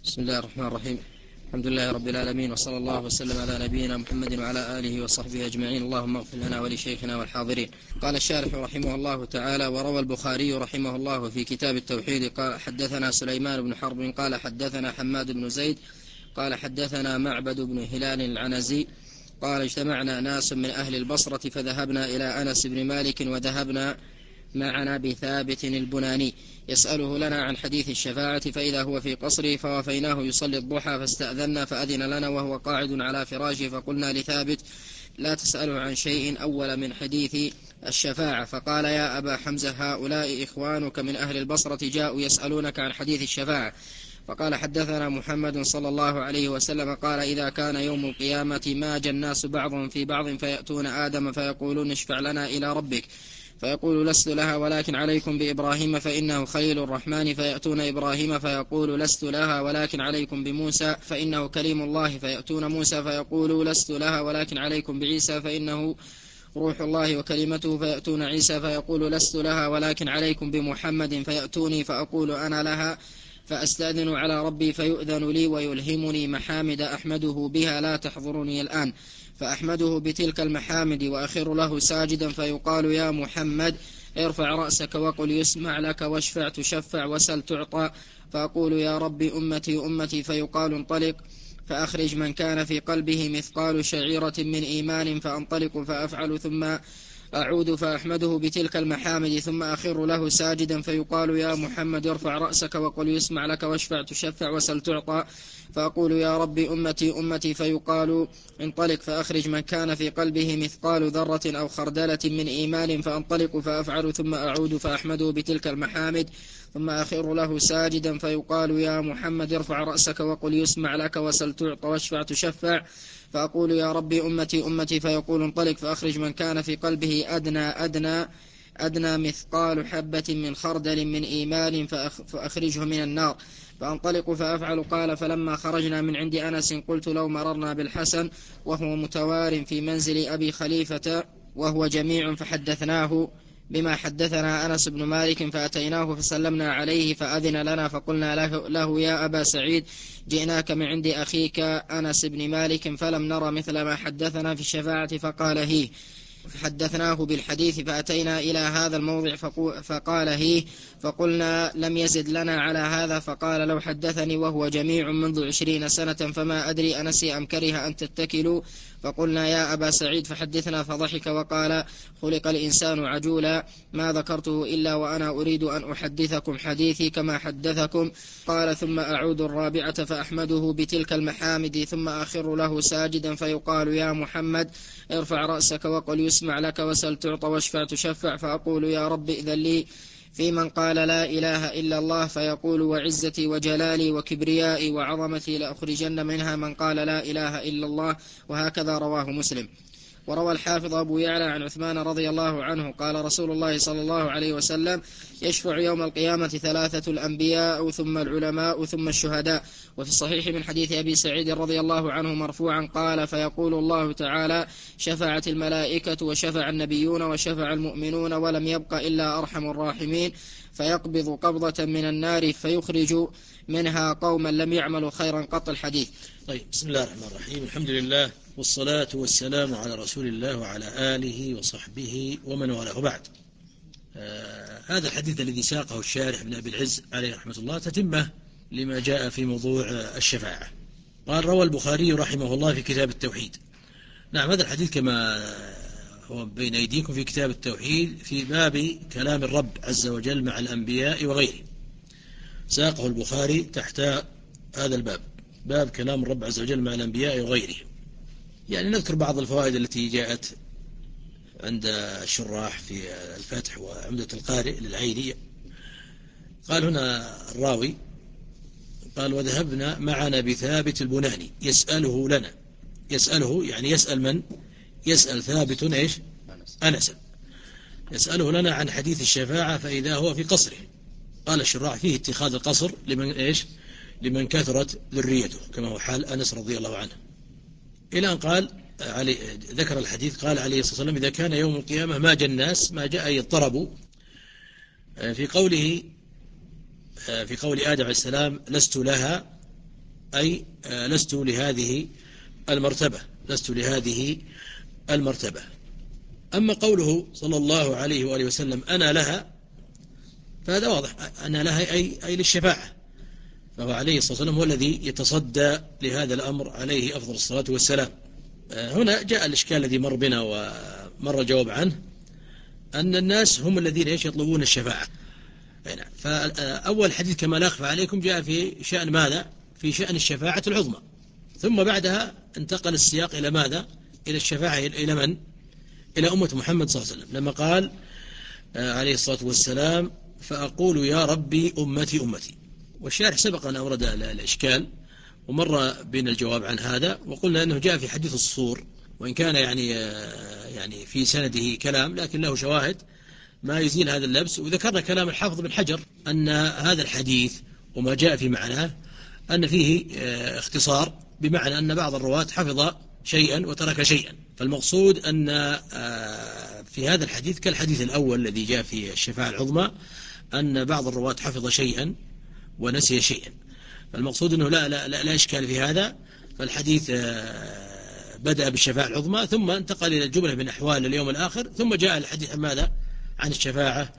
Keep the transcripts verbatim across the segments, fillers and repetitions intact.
بسم الله الرحمن الرحيم. الحمد لله رب العالمين، وصلى الله وسلم على نبينا محمد وعلى آله وصحبه أجمعين. اللهم اغفر لنا ولشيخنا والحاضرين. قال الشارح رحمه الله تعالى: وروى البخاري رحمه الله في كتاب التوحيد قال: حدثنا سليمان بن حرب قال حدثنا حماد بن زيد قال حدثنا معبد بن هلال العنزي قال: اجتمعنا ناس من أهل البصرة فذهبنا إلى أنس بن مالك وذهبنا معنا بثابت البناني يسأله لنا عن حديث الشفاعة، فإذا هو في قصره، فوفيناه يصلي الضحى فاستأذنا فأذن لنا وهو قاعد على فراشه، فقلنا لثابت: لا تسأله عن شيء أول من حديث الشفاعة. فقال: يا أبا حمزة، هؤلاء إخوانك من أهل البصرة جاءوا يسألونك عن حديث الشفاعة. فقال: حدثنا محمد صلى الله عليه وسلم قال: إذا كان يوم القيامة ماج الناس بعضهم في بعض، فيأتون آدم فيقولون: اشفع لنا إلى ربك، فيقول: لست لها ولكن عليكم بإبراهيم فإنه خليل الرحمن. فيأتون إبراهيم فيقول: لست لها ولكن عليكم بموسى فإنه كليم الله. فيأتون موسى فيقول: لست لها ولكن عليكم بعيسى فإنه روح الله وكلمته. فيأتون عيسى فيقول: لست لها ولكن عليكم بمحمد. فيأتوني فأقول: أنا لها، فأستأذن على ربي فيؤذن لي ويلهمني محامد أحمده بها لا تحضرني الآن، فأحمده بتلك المحامد وأخر له ساجدا، فيقال: يا محمد، ارفع رأسك وقل يسمع لك، واشفع تشفع، وسل تعطى. فأقول: يا ربي أمتي أمتي. فيقال: انطلق فأخرج من كان في قلبه مثقال شعيرة من إيمان، فأنطلق فأفعل، ثم أعود فأحمده بتلك المحامد، ثم أخر له ساجدا، فيقال: يا محمد، ارفع رأسك وقل يسمع لك، واشفع تشفع، وسل تعطى. فأقول: يا ربي أمتي أمتي. فيقال: انطلق فأخرج من كان في قلبه مثقال ذرة أو خردلة من إيمان، فأنطلق فأفعل، ثم أعود فأحمده بتلك المحامد، ثم أخر له ساجدا، فيقال: يا محمد، ارفع رأسك وقل يسمع لك، وسل تعطى، واشفع تشفع. فأقول: يا ربي أمتي أمتي. فيقول: انطلق فأخرج من كان في قلبه أدنى أدنى أدنى مثقال حبة من خردل من إيمان، فأخرجه من النار. فأنطلق فأفعل. قال: فلما خرجنا من عند أنس قلت: لو مررنا بالحسن وهو متوار في منزل أبي خليفة وهو جميع، فحدثناه بما حدثنا أنس بن مالك، فأتيناه فسلمنا عليه فأذن لنا، فقلنا له, له: يا أبا سعيد، جئناك من عند أخيك أنس بن مالك فلم نرى مثل ما حدثنا في الشفاعة. فقال: هي. فحدثناه بالحديث، فأتينا إلى هذا الموضع فقال: هي. فقلنا: لم يزد لنا على هذا. فقال: لو حدثني وهو جميع منذ عشرين سنة فما أدري أنسي أم كره أن تتكلوا. فقلنا: يا أبا سعيد فحدثنا. فضحك وقال: خلق الإنسان عجولا، ما ذكرته إلا وأنا أريد أن أحدثكم حديثي كما حدثكم. قال: ثم أعود الرابعة فأحمده بتلك المحامد، ثم أخر له ساجدا، فيقال: يا محمد، ارفع رأسك وقل يسمع لك، وسل تعطى، واشفع تشفع. فأقول: يا رب إذن لي في من قال لا إله إلا الله. فيقول: وعزتي وجلالي وكبريائي وعظمتي لأخرجن منها من قال لا إله إلا الله. وهكذا رواه مسلم. وروى الحافظ أبو يعلى عن عثمان رضي الله عنه قال: رسول الله صلى الله عليه وسلم: يشفع يوم القيامة ثلاثة: الأنبياء ثم العلماء ثم الشهداء. وفي الصحيح من حديث أبي سعيد رضي الله عنه مرفوعا قال: فيقول الله تعالى: شفعت الملائكة وشفع النبيون وشفع المؤمنون ولم يبق إلا أرحم الراحمين، فيقبض قبضة من النار فيخرج منها قوما لم يعملوا خيرا قط. الحديث. طيب، بسم الله الرحمن الرحيم. الحمد لله والصلاة والسلام على رسول الله وعلى آله وصحبه ومن والاه، بعد. آه هذا الحديث الذي ساقه الشارح بن أبي العز عليه رحمة الله تتمة لما جاء في موضوع الشفاعة. قال: روى البخاري رحمه الله في كتاب التوحيد. نعم، هذا الحديث كما هو بين أيديكم في كتاب التوحيد في باب كلام الرب عز وجل مع الأنبياء وغيره. ساقه البخاري تحت هذا الباب، باب كلام الرب عز وجل مع الأنبياء وغيره. يعني نذكر بعض الفوائد التي جاءت عند الشراح في الفتح وعمدة القارئ للعيني. قال هنا الراوي قال: وذهبنا معنا بثابت البناني يسأله لنا. يسأله يعني يسأل من؟ يسأل ثابت إيش؟ أنس. يسأله لنا عن حديث الشفاعة فإذا هو في قصره. قال الشراح: فيه اتخاذ القصر لمن إيش؟ لمن كثرت ذريته، كما هو حال أنس رضي الله عنه. إلى أن قال علي، ذكر الحديث، قال عليه الصلاة والسلام: إذا كان يوم القيامة ما جاء الناس، ما جاء يضطربوا. في قوله في قول آدم عليه السلام: لست لها، أي لست لهذه المرتبة لست لهذه المرتبة. أما قوله صلى الله عليه وآله وسلم أنا لها، فهذا واضح، أنا لها أي, أي للشفاعة، فهو عليه الصلاة والسلام هو الذي يتصدى لهذا الأمر عليه أفضل الصلاة والسلام. هنا جاء الإشكال الذي مر بنا ومر الجواب عنه، أن الناس هم الذين يطلبون الشفاعة. فأول حديث كما لا أخفى عليكم جاء في شأن ماذا؟ في شأن الشفاعة العظمى، ثم بعدها انتقل السياق إلى ماذا؟ إلى الشفاعة إلى من؟ إلى أمة محمد صلى الله عليه وسلم، لما قال عليه الصلاة والسلام فأقول يا ربي أمتي أمتي. والشارح سبق أن أورد الإشكال ومر بين الجواب عن هذا، وقلنا أنه جاء في حديث الصور، وإن كان يعني يعني في سنده كلام لكن له شواهد ما يزيل هذا اللبس. وذكرنا كلام الحافظ بن حجر أن هذا الحديث وما جاء في معناه أن فيه اختصار، بمعنى أن بعض الرواة حفظ شيئا وترك شيئا. فالمقصود أن في هذا الحديث كالحديث الأول الذي جاء في الشفاعة العظمى أن بعض الرواة حفظ شيئا ونسي شيئا. فالمقصود أنه لا, لا, لا, لا إشكال في هذا. فالحديث بدأ بالشفاعة العظمى ثم انتقل إلى الجملة من أحوال اليوم الآخر، ثم جاء الحديث عن ماذا؟ عن الشفاعة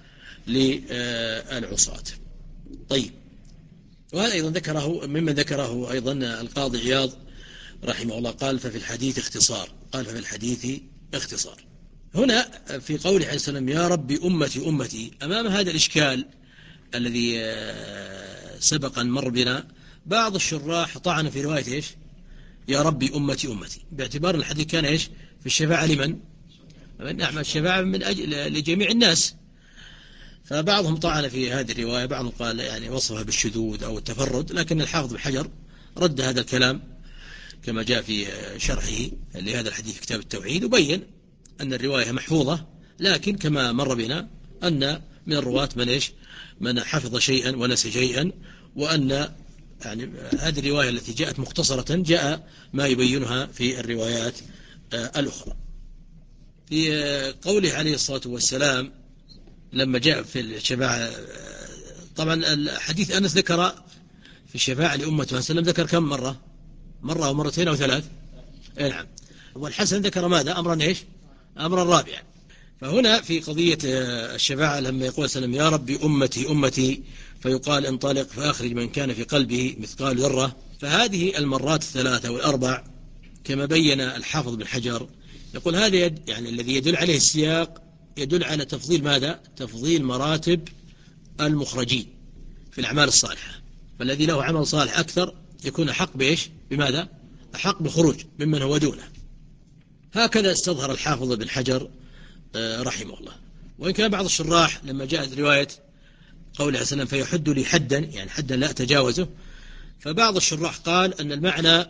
للعصاة. طيب، وهذا أيضا ذكره ممن ذكره أيضا القاضي عياض رحمه الله، قال ففي الحديث اختصار قال ففي الحديث اختصار. هنا في قوله عليه السلام يا ربي أمتي أمتي، أمام هذا الإشكال الذي سبق أن مر بنا، بعض الشراح طعن في رواية إيش؟ يا ربي أمتي أمتي، باعتبار الحديث كان إيش؟ في الشفاعة لمن؟ نعم، الشفاعة من أجل لجميع الناس. فبعضهم طعن في هذه الرواية، بعضهم قال يعني وصفها بالشذوذ أو التفرد، لكن الحافظ بن حجر رد هذا الكلام كما جاء في شرحه لهذا الحديث في كتاب التوحيد، وبين أن الرواية محفوظة، لكن كما مر بنا أن من الرواة من إيش؟ من حفظ شيئا ونسي شيئا، وأن يعني هذه الرواية التي جاءت مختصرة جاء ما يبينها في الروايات الأخرى. في قوله عليه الصلاة والسلام لما جاء في الشفاعة، طبعا الحديث أنس ذكر في الشفاعة لأمة صلى الله عليه وسلم ذكر كم مرة؟ مرة أو مرتين أو ثلاث؟ نعم. والحسن ذكر ماذا؟ أمرا إيش؟ أمرا رابعا. فهنا في قضية الشفاعة لما يقول سلم يا ربي أمتي أمتي، فيقال انطلق فأخرج من كان في قلبه مثقال ذرة، فهذه المرات الثلاثة والأربع كما بين الحافظ بن حجر، يقول هذا يد يعني الذي يدل عليه السياق يدل على تفضيل ماذا؟ تفضيل مراتب المخرجين في الأعمال الصالحة، فالذي له عمل صالح أكثر يكون أحق بإيش؟ بماذا؟ أحق بالخروج ممن هو دونه. هكذا استظهر الحافظ بن حجر رحمه الله. وإن كان بعض الشراح لما جاءت رواية قول عليه السلام فيحد لي حدا، يعني حدا لا أتجاوزه، فبعض الشراح قال أن المعنى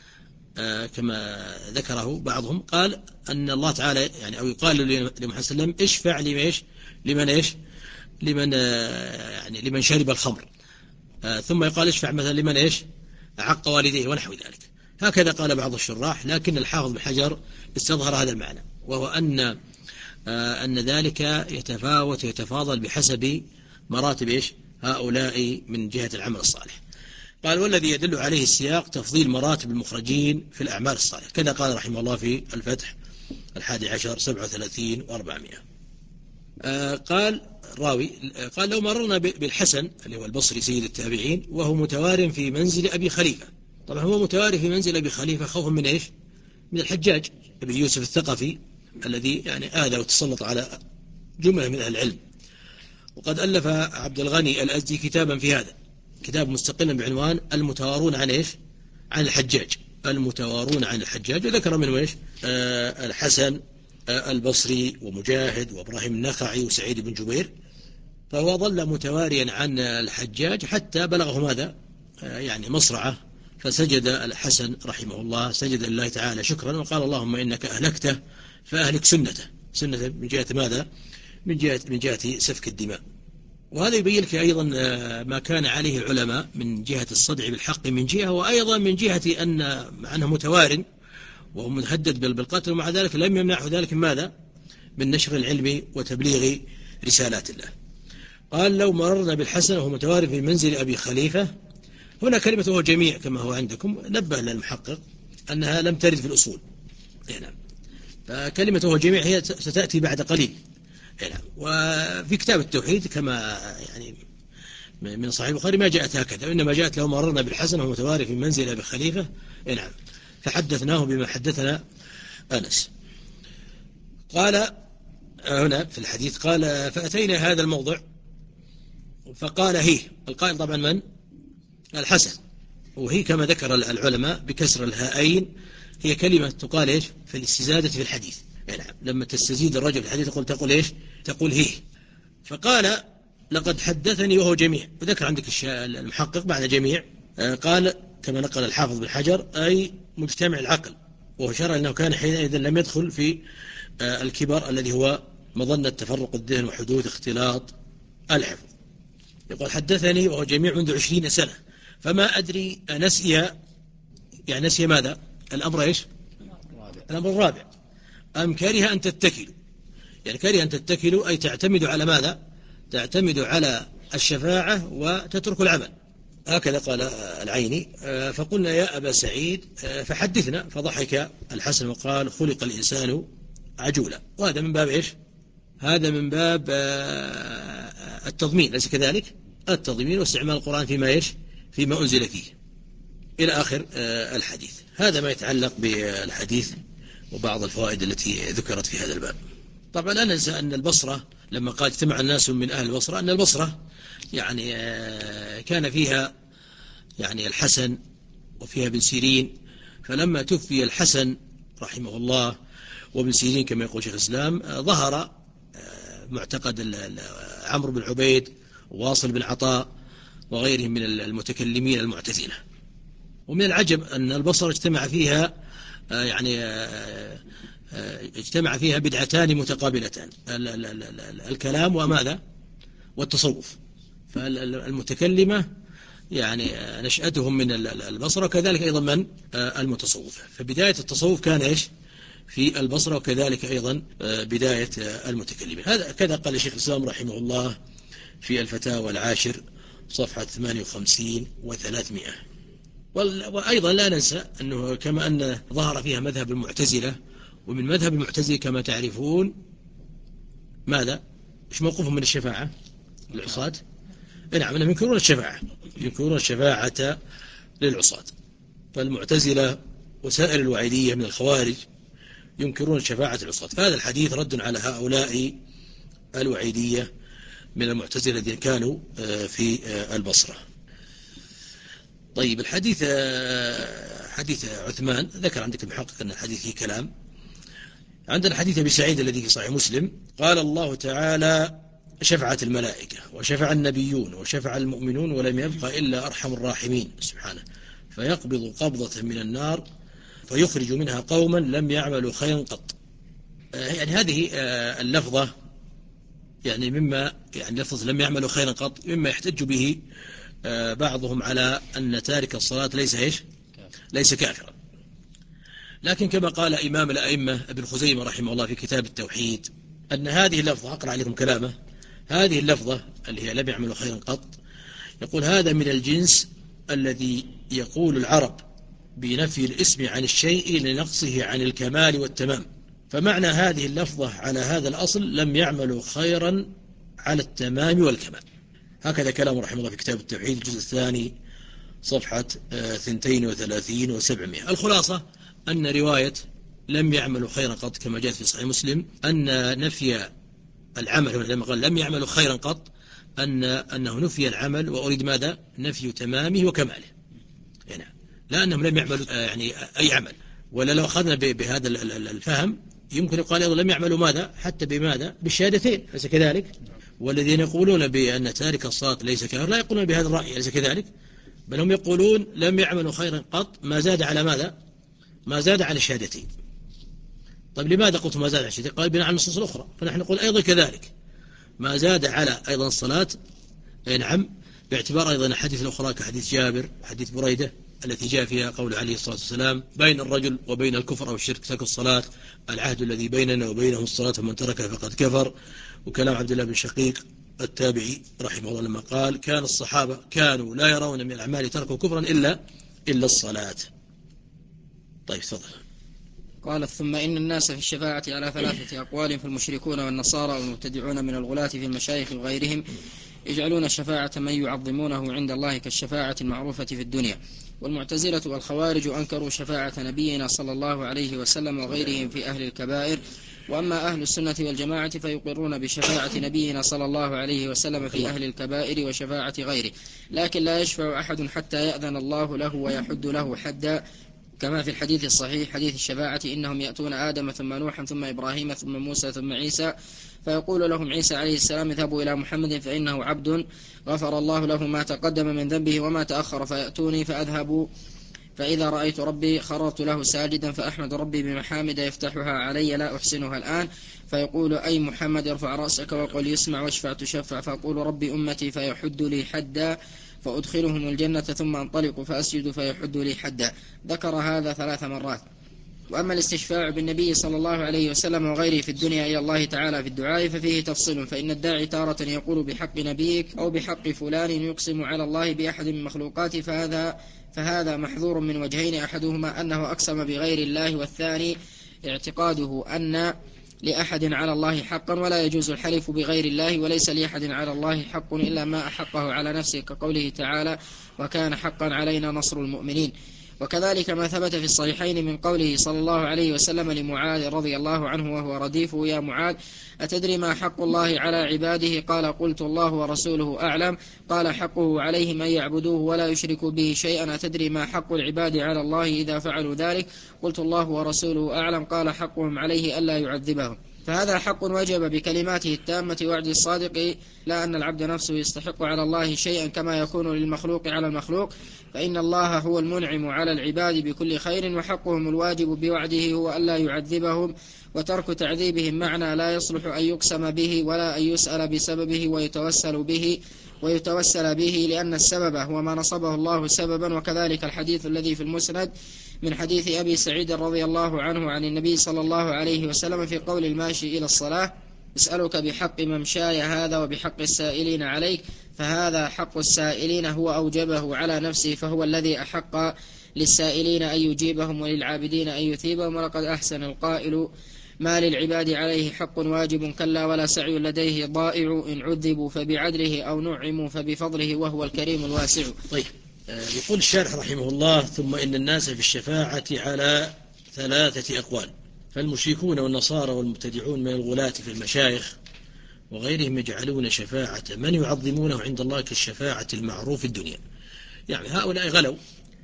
كما ذكره بعضهم، قال أن الله تعالى يعني أو يقال لمحمد صلى الله عليه وسلم اشفع لمن لمن إيش لمن يعني لمن شرب الخمر، ثم يقال اشفع مثلا لمن إيش عق والديه ونحو ذلك. هكذا قال بعض الشراح، لكن الحافظ بن حجر استظهر هذا المعنى، وهو أن أن ذلك يتفاوت ويتفاضل بحسب مراتب إيش هؤلاء من جهة العمل الصالح. قال والذي يدل عليه السياق تفضيل مراتب المخرجين في الأعمال الصالحة، كذا قال رحمه الله في الفتح الحادي عشر سبعة وثلاثين وأربعمائة. آه قال راوي قال لو مررنا بالحسن اللي هو البصري سيد التابعين وهو متوار في منزل أبي خليفة، طبعا هو متواري في منزل أبي خليفة خوفا من إيش؟ من الحجاج أبي يوسف الثقفي الذي يعني آذى وتسلط على جملة من أهل العلم. وقد ألف عبد الغني الأزدي كتابا في هذا، كتاب مستقلا بعنوان المتوارون عن إيش؟ عن الحجاج، المتوارون عن الحجاج، وذكر منه إيش؟ آه الحسن آه البصري ومجاهد وإبراهيم النخعي وسعيد بن جبير. فهو ظل متواريا عن الحجاج حتى بلغه ماذا؟ آه يعني مصرعه، فسجد الحسن رحمه الله سجد لله تعالى شكرا وقال اللهم إنك أهلكته فأهلك سنته، سنة من جهة ماذا؟ من جهة من جهة سفك الدماء. وهذا يبين لك أيضا ما كان عليه العلماء من جهة الصدع بالحق من جهة، وأيضا من جهة أن أنه متوار وهو مهدد بالقتل، ومع ذلك لم يمنعه ذلك من ماذا؟ من نشر العلم وتبليغ رسالات الله. قال لو مررنا بالحسن وهو متوار في منزل أبي خليفة هنا كلمة وهو جميع كما هو عندكم نبه للمحقق أنها لم ترد في الأصول. نعم. فكلمة وهو جميع هي ستأتي بعد قليل. نعم. وفي كتاب التوحيد كما يعني من صحيح البخاري ما جاءت هكذا، وإنما جاءت له مررنا بالحسن وهو متواري في منزل أبي خليفة. نعم. فحدثناه بما حدثنا أنس. قال هنا في الحديث قال فأتينا هذا الموضع فقال هي. القائل طبعا من؟ الحسن. وهي كما ذكر العلماء بكسر الهاءين هي كلمة تقال إيش في الاستزادة في الحديث. يعني لما تستزيد الرجل في الحديث تقول تقول إيش تقول هي. فقال لقد حدثني وهو جميع، وذكر عندك المحقق بعد جميع قال كما نقل الحافظ بن حجر أي مجتمع العقل، وهو شرع أنه كان حينئذ لم يدخل في الكبر الذي هو مظنة تفرق الذهن وحدوث اختلاط الحفظ. يقول حدثني وهو جميع منذ عشرين سنة، فما أدري نسي يعني نسي ماذا الأمر إيش الأمر الرابع أم كره أن تتكلوا، يعني كره أن تتكلوا أي تعتمد على ماذا تعتمد على الشفاعة وتترك العمل، هكذا قال العيني. فقلنا يا أبا سعيد فحدثنا، فضحك الحسن وقال خلق الإنسان عجولا. وهذا من باب إيش هذا من باب التضمين، ليس كذلك التضمين واستعمال القرآن فيما إيش فيما أنزل فيه إلى آخر الحديث. هذا ما يتعلق بالحديث وبعض الفوائد التي ذكرت في هذا الباب. طبعا لا ننسى أن البصرة لما قال اجتمع الناس من أهل البصرة أن البصرة يعني كان فيها يعني الحسن وفيها ابن سيرين، فلما توفي الحسن رحمه الله وابن سيرين كما يقول شيخ الإسلام ظهر معتقد عمرو بن عبيد وواصل بن عطاء وغيرهم من المتكلمين المعتزلة. ومن العجب أن البصرة اجتمع فيها يعني اجتمع فيها بدعتان متقابلتان، الكلام وماذا والتصوف. فالمتكلمة يعني نشأتهم من البصرة، وكذلك أيضا من المتصوف. فبداية التصوف كان إيش في البصرة، وكذلك أيضا بداية المتكلمين. هذا كذا قال الشيخ الإسلام رحمه الله في الفتاوى العاشر صفحة ثمانية وخمسين وثلاثمائة. وأيضا لا ننسى أنه كما أن ظهر فيها مذهب المعتزلة، ومن مذهب المعتزلة كما تعرفون ماذا إيش موقفهم من الشفاعة للعصاة. نعم أنهم ينكرون الشفاعة ينكرون الشفاعة للعصاة. فالمعتزلة وسائر الوعيدية من الخوارج ينكرون شفاعة العصاة. فهذا الحديث رد على هؤلاء الوعيدية من المعتزلة الذين كانوا في البصرة. طيب الحديث حديث عثمان ذكر عندك المحقق أن الحديث فيه كلام. عندنا حديث أبي سعيد الذي في صحيح مسلم قال الله تعالى شفعت الملائكة وشفع النبيون وشفع المؤمنون ولم يبقى إلا أرحم الراحمين سبحانه، فيقبض قبضة من النار فيخرج منها قوما لم يعملوا خيرا قط. يعني هذه اللفظة يعني مما يعني لفظ لم يعملوا خيرا قط مما يحتج به بعضهم على أن تارك الصلاة ليس إيش ليس كافرا. لكن كما قال إمام الأئمة ابن خزيمة رحمه الله في كتاب التوحيد أن هذه اللفظة أقرأ عليكم كلامه هذه اللفظة اللي هي لم يعملوا خيرا قط يقول هذا من الجنس الذي يقول العرب بنفي الاسم عن الشيء لنقصه عن الكمال والتمام. فمعنى هذه اللفظة على هذا الأصل لم يعملوا خيرا على التمام والكمال. هكذا كلام رحمه الله في كتاب التوحيد الجزء الثاني صفحة اثنتين وثلاثين وسبعمائة. الخلاصة أن رواية لم يعملوا خيرا قط كما جاءت في صحيح مسلم أن نفي العمل لما قال لم يعملوا خيرا قط أن أنه نفي العمل وأريد ماذا نفي تمامه وكماله. يعني لا أنهم لم يعملوا يعني أي عمل، ولا لو أخذنا بهذا الفهم يمكن يقال أيضا لم يعملوا ماذا حتى بماذا بالشهادتين ليس كذلك. والذين يقولون بأن تارك الصلاة ليس كافر لا يقولون بهذا الرأي ليس كذلك، بل هم يقولون لم يعملوا خيرا قط ما زاد على ماذا ما زاد على الشهادتين. طيب لماذا قلت ما زاد على الشهادتين؟ قال بناء على النصوص الأخرى. فنحن نقول أيضا كذلك ما زاد على أيضا الصلاة نعم، باعتبار أيضا الحديث الأخرى كحديث جابر حديث بريدة التي جاء فيها قول عليه الصلاة والسلام بين الرجل وبين الكفر أو الشرك ترك الصلاة، العهد الذي بيننا وبينهم الصلاة فمن تركها فقد كفر. وكلام عبد الله بن شقيق التابعي رحمه الله لما قال كان الصحابة كانوا لا يرون من الأعمال تركوا كفرا إلا إلا الصلاة. طيب تفضل. قال ثم إن الناس في الشفاعة على ثلاثة أقوال، فالمشركون والنصارى والمبتدعون من الغلاة في المشايخ وغيرهم يجعلون الشفاعة من يعظمونه عند الله كالشفاعة المعروفة في الدنيا، والمعتزلة والخوارج أنكروا شفاعة نبينا صلى الله عليه وسلم وغيرهم في أهل الكبائر. وأما أهل السنة والجماعة فيقرون بشفاعة نبينا صلى الله عليه وسلم في أهل الكبائر وشفاعة غيره، لكن لا يشفع أحد حتى يأذن الله له ويحد له حدا، كما في الحديث الصحيح حديث الشفاعة: إنهم يأتون آدم ثم نوحا ثم إبراهيم ثم موسى ثم عيسى، فيقول لهم عيسى عليه السلام: اذهبوا إلى محمد فإنه عبد غفر الله له ما تقدم من ذنبه وما تأخر، فيأتوني فأذهب، فإذا رأيت ربي خررت له ساجدا فأحمد ربي بمحامد يفتحها علي لا أحسنها الآن، فيقول: أي محمد ارفع رأسك وقل يسمع واشفع تشفع، فأقول: ربي أمتي، فيحد لي حدا، فأدخلهم الجنة ثم انطلق فأسجد فيحد لي حدا. ذكر هذا ثلاث مرات. وأما الاستشفاع بالنبي صلى الله عليه وسلم وغيره في الدنيا إلى الله تعالى في الدعاء ففيه تفصيل، فإن الداعي تارة يقول بحق نبيك أو بحق فلان يقسم على الله بأحد من مخلوقاته، فهذا فهذا محظور من وجهين: أحدهما أنه أقسم بغير الله، والثاني اعتقاده أن لأحد على الله حقا ولا يجوز الحلف بغير الله، وليس لأحد على الله حق إلا ما أحقه على نفسه، كقوله تعالى: وكان حقا علينا نصر المؤمنين. وكذلك ما ثبت في الصحيحين من قوله صلى الله عليه وسلم لمعاذ رضي الله عنه وهو رديفه: يا معاذ أتدري ما حق الله على عباده؟ قال: قلت الله ورسوله أعلم. قال: حقه عليهم أن يعبدوه ولا يشركوا به شيئا. أتدري ما حق العباد على الله إذا فعلوا ذلك؟ قلت الله ورسوله أعلم. قال: حقهم عليه ألا يعذبهم. فهذا حق وجب بكلماته التامة وعد الصادق، لا أن العبد نفسه يستحق على الله شيئا كما يكون للمخلوق على المخلوق، فإن الله هو المنعم على العباد بكل خير، وحقهم الواجب بوعده هو ألا يعذبهم، وترك تعذيبهم معنى لا يصلح أن يقسم به ولا أن يسأل بسببه ويتوسل به ويتوسل به لأن السبب هو ما نصبه الله سببا. وكذلك الحديث الذي في المسند من حديث أبي سعيد رضي الله عنه عن النبي صلى الله عليه وسلم في قول الماشي إلى الصلاة: اسألك بحق ممشاي هذا وبحق السائلين عليك، فهذا حق السائلين هو أوجبه على نفسه، فهو الذي أحق للسائلين أن يجيبهم وللعابدين أن يثيبهم. ولقد أحسن القائل: ما للعباد عليه حق واجب كلا ولا سعي لديه ضائع، إن عذبوا فبعدله أو نعموا فبفضله وهو الكريم الواسع. طيب، يقول الشارح رحمه الله: ثم إن الناس في الشفاعة على ثلاثة أقوال، فالمشركون والنصارى والمبتدعون من الغلاة في المشايخ وغيرهم يجعلون شفاعة من يعظمونه عند الله كالشفاعة المعروف في الدنيا. يعني هؤلاء غلوا،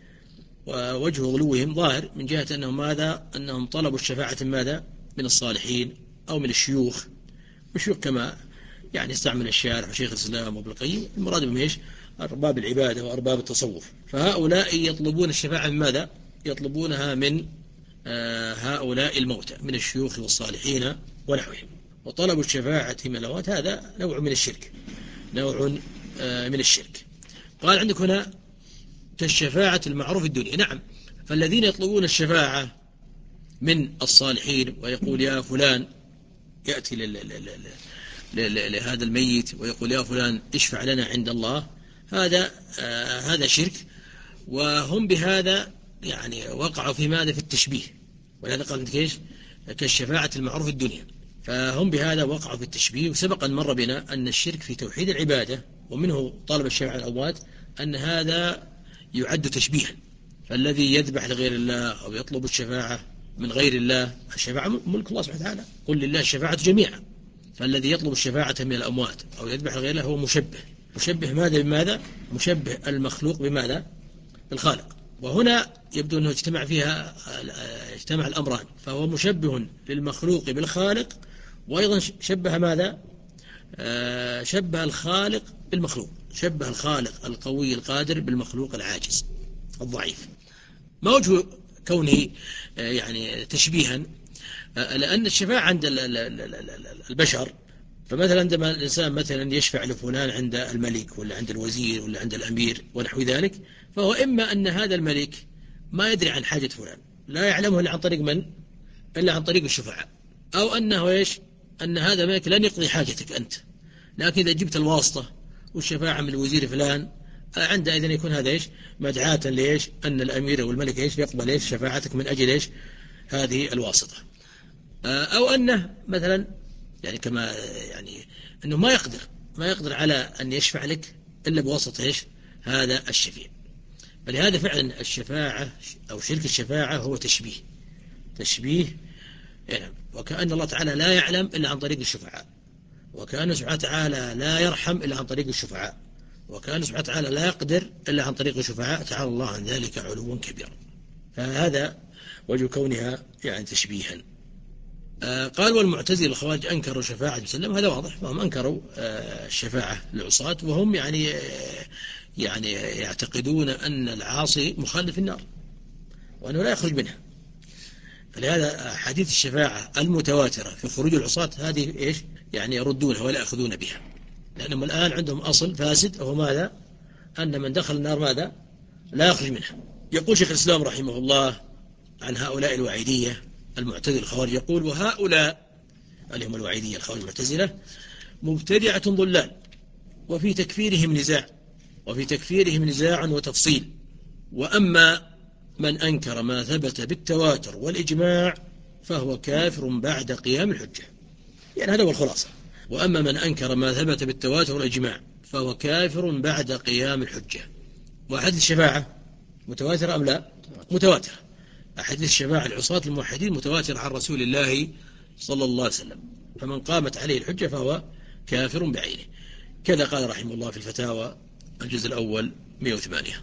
ووجه غلوهم ظاهر من جهة أنهم ماذا؟ أنهم طلبوا الشفاعة ماذا؟ من الصالحين أو من الشيوخ، والشيوخ كما يعني استعمل الشارع وشيخ الإسلام وابن القيم المراد بهم ايش؟ أرباب العبادة وأرباب التصوف. فهؤلاء يطلبون الشفاعة من ماذا؟ يطلبونها من آه هؤلاء الموتى من الشيوخ والصالحين ونحوهم. وطلب الشفاعة من الأموات هذا نوع من الشرك، نوع آه من الشرك. قال عندك هنا كالشفاعة المعروف في الدنيا. نعم، فالذين يطلبون الشفاعة من الصالحين ويقول: يا فلان، يأتي لهذا الميت ويقول: يا فلان اشفع لنا عند الله، هذا آه هذا شرك. وهم بهذا يعني وقعوا في ماذا؟ في التشبيه. ولهذا قال عندك ايش؟ كالشفاعة المعروف في الدنيا. فهم بهذا وقعوا في التشبيه. وسبق أن مر بنا أن الشرك في توحيد العبادة ومنه طلب الشفاعة الأموات أن هذا يعد تشبيها. فالذي يذبح لغير الله أو يطلب الشفاعة من غير الله، الشفاعة ملك الله سبحانه وتعالى، قل لله الشفاعة جميعا. فالذي يطلب الشفاعة من الأموات أو يذبح لغير الله هو مشبه. مشبه ماذا بماذا؟ مشبه المخلوق بماذا؟ بالخالق. وهنا يبدو أنه اجتمع فيها اجتمع الأمران، فهو مشبه للمخلوق بالخالق، وأيضا شبه ماذا؟ آه شبه الخالق بالمخلوق، شبه الخالق القوي القادر بالمخلوق العاجز الضعيف. ما وجه كونه آه يعني تشبيها؟ آه لأن الشفاعة عند البشر، فمثلا عندما الإنسان مثلا يشفع لفلان عند الملك ولا عند الوزير ولا عند الأمير ونحو ذلك، فهو إما أن هذا الملك ما يدري عن حاجة فلان، لا يعلمه إلا عن طريق من؟ إلا عن طريق الشفعاء، أو أنه إيش؟ أن هذا الملك لن يقضي حاجتك أنت، لكن إذا جبت الواسطة والشفاعة من الوزير فلان عندئذ يكون هذا إيش مدعاة ليش أن الأمير أو الملك إيش يقبل إيش شفاعتك من أجل إيش هذه الواسطة. أو أنه مثلا يعني كما يعني أنه ما يقدر ما يقدر على أن يشفع لك إلا بواسطة إيش هذا الشفيع. فلهذا فعلا الشفاعة أو شرك الشفاعة هو تشبيه تشبيه يعني وكأن الله تعالى لا يعلم إلا عن طريق الشفعاء، وكأن سبحانه وتعالى لا يرحم إلا عن طريق الشفعاء، وكأن سبحانه وتعالى لا يقدر إلا عن طريق الشفعاء، تعالى الله عن ذلك علوا كبيرا. فهذا وجه كونها يعني تشبيها. آه قال والمعتزلة الخوارج أنكروا شفاعة مسلم، هذا واضح، فهم أنكروا آه الشفاعة للعصاة، وهم يعني آه يعني يعتقدون أن العاصي مخلد في النار وأنه لا يخرج منها. فلهذا حديث الشفاعة المتواترة في خروج العصاة هذه إيش يعني يردونها ولا يأخذون بها، لأنهم الآن عندهم أصل فاسد وهو ماذا؟ أن من دخل النار ماذا؟ لا يخرج منها. يقول شيخ الإسلام رحمه الله عن هؤلاء الوعيدية المعتزلة الخوارج، يقول وهؤلاء اللي هم الوعيدية الخوارج المعتزلة مبتدعة ضلال، وفي تكفيرهم نزاع وفي تكفيرهم نزاع وتفصيل. وأما من أنكر ما ثبت بالتواتر والإجماع فهو كافر بعد قيام الحجة. يعني هذا هو الخلاصة. وأما من أنكر ما ثبت بالتواتر والإجماع فهو كافر بعد قيام الحجة. وأحاديث الشفاعة متواترة أم لا؟ متواترة. أحاديث الشفاعة العصاة الموحدين متواترة عن رسول الله صلى الله عليه وسلم، فمن قامت عليه الحجة فهو كافر بعينه. كذا قال رحمه الله في الفتاوى الجزء الأول مئة وثمانية.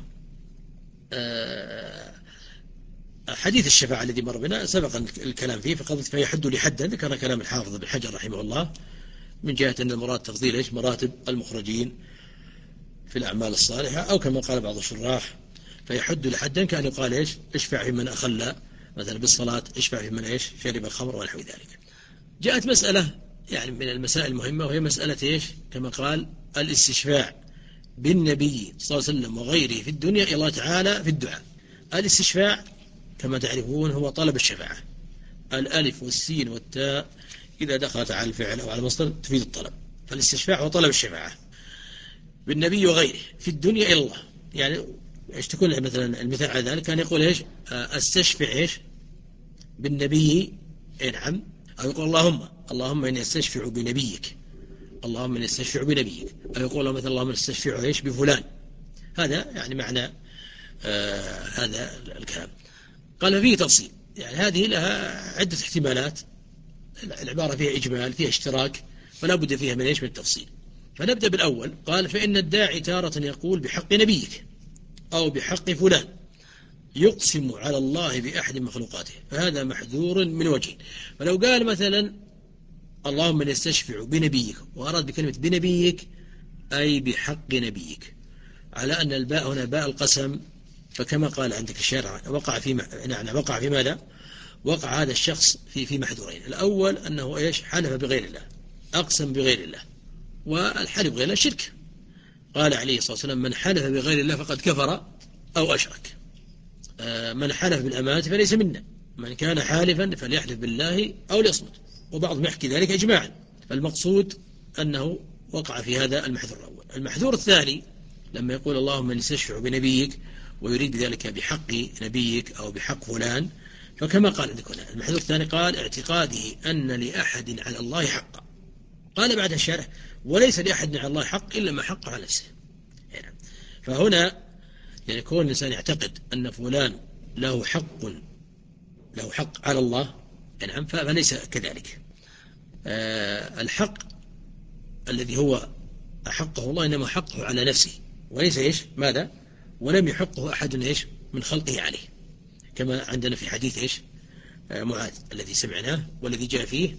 أه حديث الشفاعة الذي مر بنا سبق الكلام فيه، فقد فيحد لحدا ذكر كلام الحافظ بن حجر رحمه الله من جهة أن المراد تفضيل إيش مراتب المخرجين في الأعمال الصالحة، أو كما قال بعض الشراح فيحد لحدا كان يقال إيش اشفع في من أخلى مثلا بالصلاة، اشفع في من إيش شرب الخمر ونحو ذلك. جاءت مسألة يعني من المسائل المهمة، وهي مسألة إيش كما قال الاستشفاع بالنبي صلى الله عليه وسلم وغيره في الدنيا إلى الله تعالى في الدعاء. الاستشفاع كما تعرفون هو طلب الشفاعة، الألف والسين والتاء إذا دخلت على الفعل أو على المصدر تفيد الطلب، فالاستشفاع هو طلب الشفاعة بالنبي وغيره في الدنيا إلى الله. يعني إيش تكون مثلا المثال على ذلك كان يقول إيش أستشفع إيش بالنبي نعم، أو يقول اللهم اللهم إني أستشفع بنبيك، اللهم إني أستشفع بنبيك، أو يقول مثلا اللهم أستشفع إيش بفلان. هذا يعني معنى آه هذا الكلام. قال فيه تفصيل، يعني هذه لها عدة احتمالات، العبارة فيها إجمال فيها اشتراك، فلا بد فيها من إيش من التفصيل. فنبدأ بالأول. قال فإن الداعي تارة يقول بحق نبيك أو بحق فلان يقسم على الله بأحد مخلوقاته، فهذا محذور من وجه. فلو قال مثلا اللهم من يستشفع بنبيك وأراد بكلمة بنبيك أي بحق نبيك، على أن الباء هنا باء القسم، فكما قال عندك الشارع وقع في نعم وقع في ماذا؟ وقع هذا الشخص في في محذورين. الأول أنه إيش حلف بغير الله، أقسم بغير الله، والحلف بغير الله شرك. قال عليه الصلاة والسلام من حلف بغير الله فقد كفر أو أشرك. من حلف بالأمانة فليس منا، من كان حالفا فليحلف بالله أو ليصمت. وبعضهم يحكي ذلك إجماعا. فالمقصود أنه وقع في هذا المحذور الأول. المحذور الثاني لما يقول اللهم من يستشفع بنبيك ويريد ذلك بحق نبيك أو بحق فلان، فكما قال عندك هنا المحذور الثاني قال اعتقاده أن لأحد على الله حقا. قال بعد الشارح وليس لأحد على الله حق إلا ما حق على نفسه. يعني فهنا يعني كون الإنسان يعتقد أن فلان له حق له حق على الله نعم فليس كذلك. أه الحق الذي هو أحقه الله إنما حقه على نفسه وليس إيش ماذا ولم يحقه أحد إيش من خلقه عليه، كما عندنا في حديث إيش أه معاذ الذي سمعناه والذي جاء فيه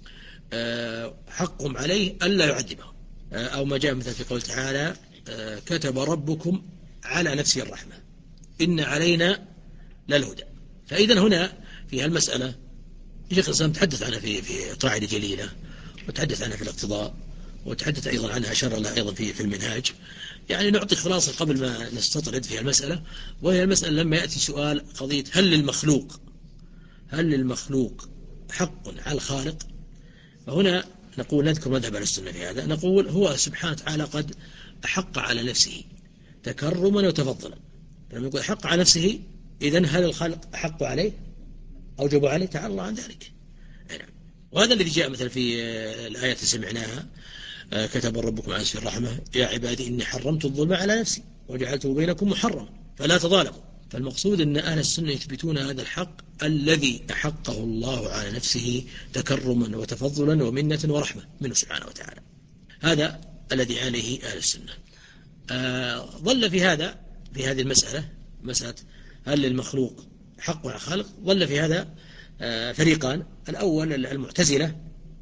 أه حقهم عليه ألا يعذبه، أه أو ما جاء مثلا في قول تعالى أه كتب ربكم على نفسه الرحمة إن علينا للهدى. فإذا هنا في هالمسألة شيخ الإسلام تحدث عنها في في قاعدة جليلة، وتحدث عنها في الاقتضاء، وتحدث أيضا عنها أشار لها أيضا في في المنهاج. يعني نعطي خلاصة قبل ما نستطرد في المسألة، وهي المسألة لما يأتي سؤال قضية هل للمخلوق هل للمخلوق حق على الخالق، فهنا نقول نذكر مذهب أهل السنة في هذا، نقول هو سبحانه وتعالى قد أحق على نفسه تكرما وتفضلا. لما يقول أحق على نفسه، إذن هل الخلق أحق عليه أوجبوا عليه؟ تعالى الله عن ذلك. وهذا الذي جاء مثلا في الآية التي سمعناها: كتب ربكم على نفسه الرحمة يا عبادي إني حرمت الظلم على نفسي وجعلته بينكم محرما فلا تظالموا. فالمقصود أن أهل السنة يثبتون هذا الحق الذي أحقه الله على نفسه تكرما وتفضلا ومنة ورحمة منه سبحانه وتعالى. هذا الذي عليه أهل السنة. آه ظل في هذا في هذه المسألة، مسألة هل للمخلوق حق على الخالق، ظل في هذا آه فريقان. الأول المعتزلة،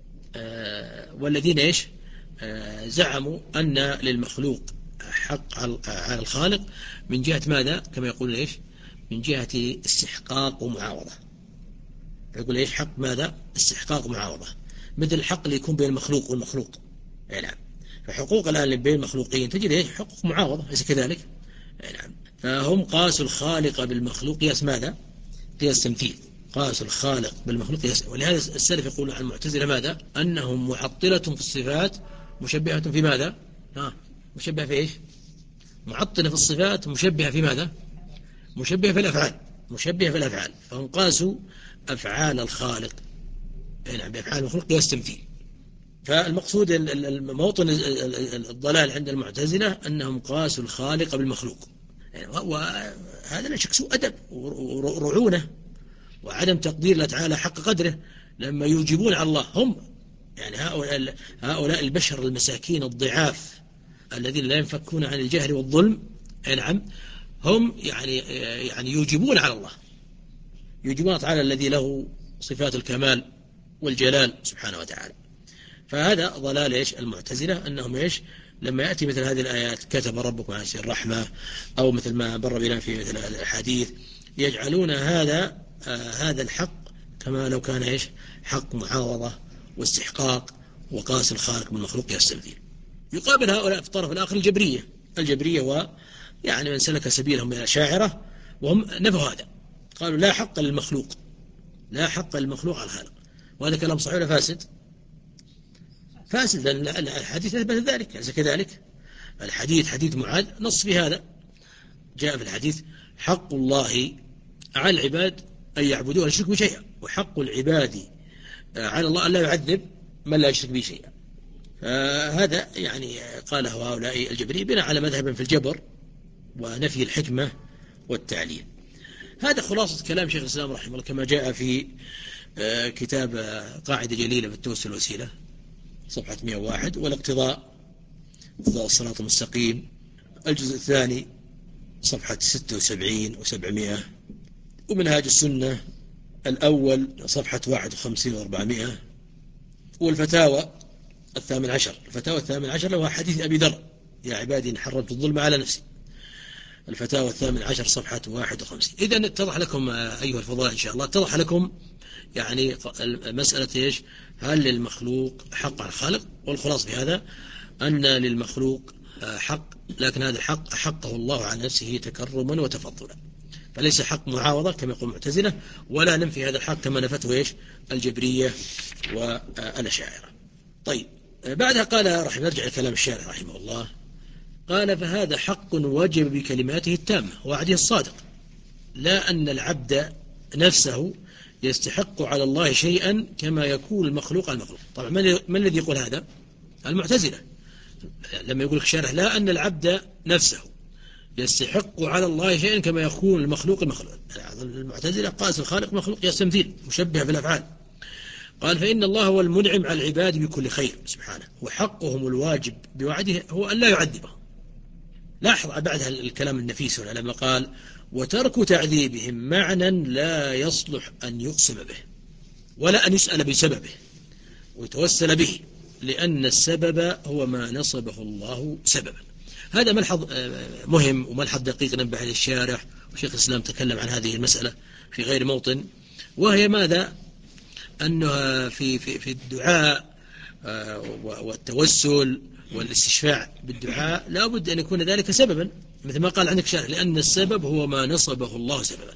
آه والذين إيش آه زعموا أن للمخلوق حق على الخالق من جهة ماذا؟ كما يقول إيش من جهة استحقاق ومعاوضة. يقول إيش حق ماذا؟ استحقاق ومعاوضة، مثل الحق اللي يكون بين المخلوق والمخلوق. نعم. فحقوق الآن بين المخلوقين تجد إيش حقوق معاوضة، ليس كذلك؟ نعم. فهم قاسوا الخالق بالمخلوق قياس ماذا؟ قياس تمثيل. قاسوا الخالق بالمخلوق قياس. ولهذا السلف يقول عن المعتزلة ماذا؟ أنهم معطلة في الصفات مشبهة في ماذا؟ ها مشبهة في إيش؟ معطلة في الصفات مشبهة في ماذا؟ مشبهة في الأفعال. مشبهة في الأفعال. فهم قاسوا أفعال الخالق نعم بأفعال المخلوق قياس تمثيل. فالمقصود الموطن الضلال عند المعتزلة أنهم قاسوا الخالق بالمخلوق، وهذا لا شك سوء أدب ورعونة وعدم تقدير الله تعالى حق قدره لما يوجبون على الله. هم يعني هؤلاء هؤلاء البشر المساكين الضعاف الذين لا ينفكون عن الجهل والظلم، نعم هم يعني يعني يوجبون على الله، يوجبون تعالى الذي له صفات الكمال والجلال سبحانه وتعالى. فهذا ضلال إيش المعتزلة، أنهم إيش لما يأتي مثل هذه الآيات كتب ربكم على نفسه الرحمة أو مثل ما بر بنا في مثل الحديث، يجعلون هذا آه هذا الحق كما لو كان إيش حق معاوضة واستحقاق وقاس الخالق بالمخلوق يستمثيل. يقابل هؤلاء في الطرف الآخر الجبرية الجبرية ويعني من سلك سبيلهم من الأشاعرة، وهم نفوا هذا، قالوا لا حق للمخلوق، لا حق للمخلوق على الخالق. وهذا كلام صحيح ولا فاسد؟ فاسد، لأن الحديث أثبت ذلك. أليس كذلك؟ الحديث حديث معاذ نص في هذا، جاء في الحديث حق الله على العباد أن يعبدوه ولا يشركوا شيئا، وحق العباد على الله أن لا يعذب من لا يشرك به شيئا. فهذا يعني قاله هؤلاء الجبرية بناء على مذهب في الجبر ونفي الحكمة والتعليل. هذا خلاصة كلام شيخ الإسلام رحمه الله كما جاء في كتاب قاعدة جليلة في التوسل والوسيلة صفحة مئة وواحد، والاقتضاء اقتضاء الصراط المستقيم الجزء الثاني صفحة ستة وسبعين وسبعمائة، ومنهاج السنة الأول صفحة واحد وخمسين وأربعمائة، والفتاوى الثامن عشر. الفتاوى الثامن عشر له حديث أبي ذر يا عبادي إن حرمت الظلم على نفسي، الفتاوى الثامن عشر صفحة واحد وخمسين. إذن اتضح لكم أيها الفضلاء إن شاء الله، اتضح لكم يعني مسألة إيش هل للمخلوق حق على الخالق. والخلاص في هذا أن للمخلوق حق، لكن هذا الحق أحقه الله على نفسه تكرما وتفضلا، فليس حق معاوضة كما يقول المعتزلة، ولا ننفي هذا الحق كما نفته إيش الجبرية والأشاعرة. طيب بعدها قال رحمه نرجع لكلام الشارع رحمه الله، قال فهذا حق وجب بكلماته التامة ووعده الصادق، لا أن العبد نفسه يستحق على الله شيئا كما يكون المخلوق على المخلوق. طبعا من الذي يقول هذا؟ المعتزلة. لما يقول الشارع لا أن العبد نفسه يستحق على الله شيئا كما يكون المخلوق المخلوق، المعتزلة قاس الخالق مخلوق يستمثيل مشبه في الأفعال. قال فإن الله هو المنعم على العباد بكل خير سبحانه، وحقهم الواجب بوعده هو أن لا يعذبه. لاحظ بعدها الكلام النفيس هنا لما قال وترك تعذيبهم معنى لا يصلح أن يقسم به ولا أن يسأل بسببه ويتوسل به، لأن السبب هو ما نصبه الله سببا. هذا ملحظ مهم وملحظ دقيق نبه عليه الشارح، وشيخ الإسلام تكلم عن هذه المسألة في غير موطن، وهي ماذا؟ أنه في في في الدعاء والتوسل والاستشفاع بالدعاء لا بد أن يكون ذلك سببا، مثل ما قال عندك شارح لأن السبب هو ما نصبه الله سببا.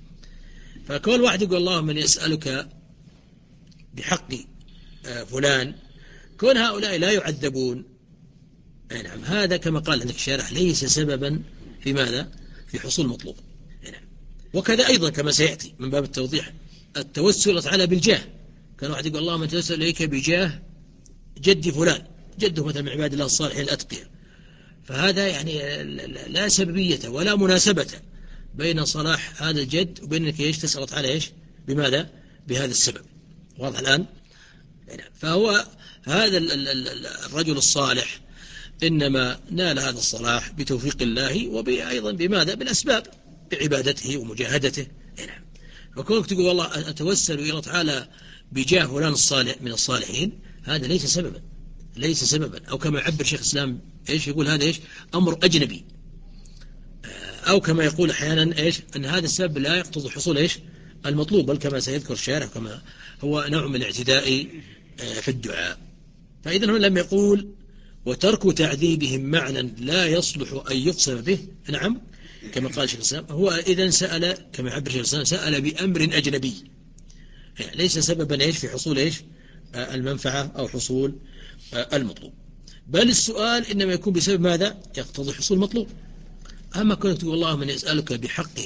فكل واحد يقول اللهم من يسألك بحق فلان كون هؤلاء لا يعذبون، نعم، هذا كما قال عندك الشارح ليس سببا في ماذا؟ في حصول مطلوب. نعم. وكذا أيضا كما سيأتي من باب التوضيح التوسل تعالى بالجاه. كان واحد يقول اللهم توسل إليك بجاه جد فلان، جده مثلا من عباد الله الصالحين الأتقياء، فهذا يعني لا سببية ولا مناسبة بين صلاح هذا الجد وبين أنك إيش تسأل تعالى إيش بماذا؟ بهذا السبب. واضح الآن؟ فهو هذا الرجل الصالح إنما نال هذا الصلاح بتوفيق الله وأيضا بماذا؟ بالأسباب، بعبادته ومجاهدته. نعم. فكونك تقول والله أتوسل إلى الله تعالى بجاه فلان الصالح من الصالحين، هذا ليس سببا، ليس سببا. أو كما يعبر شيخ الإسلام إيش يقول هذا إيش أمر أجنبي، أو كما يقول أحيانا إيش أن هذا السبب لا يقتضي حصول إيش المطلوب، بل كما سيذكر الشارح كما هو نوع من الاعتداء في الدعاء. فإذا هو لم يقول وترك تعذيبهم معنى لا يصلح أن يقسم به. نعم، كما قال شيخ الإسلام هو إذا سأل كما يعبر شيخ الإسلام سأل بأمر أجنبي، يعني ليس سببا إيش في حصول إيش المنفعة أو حصول المطلوب، بل السؤال إنما يكون بسبب ماذا؟ يقتضي حصول مطلوب. أما كنت تقول الله من يسألك بحق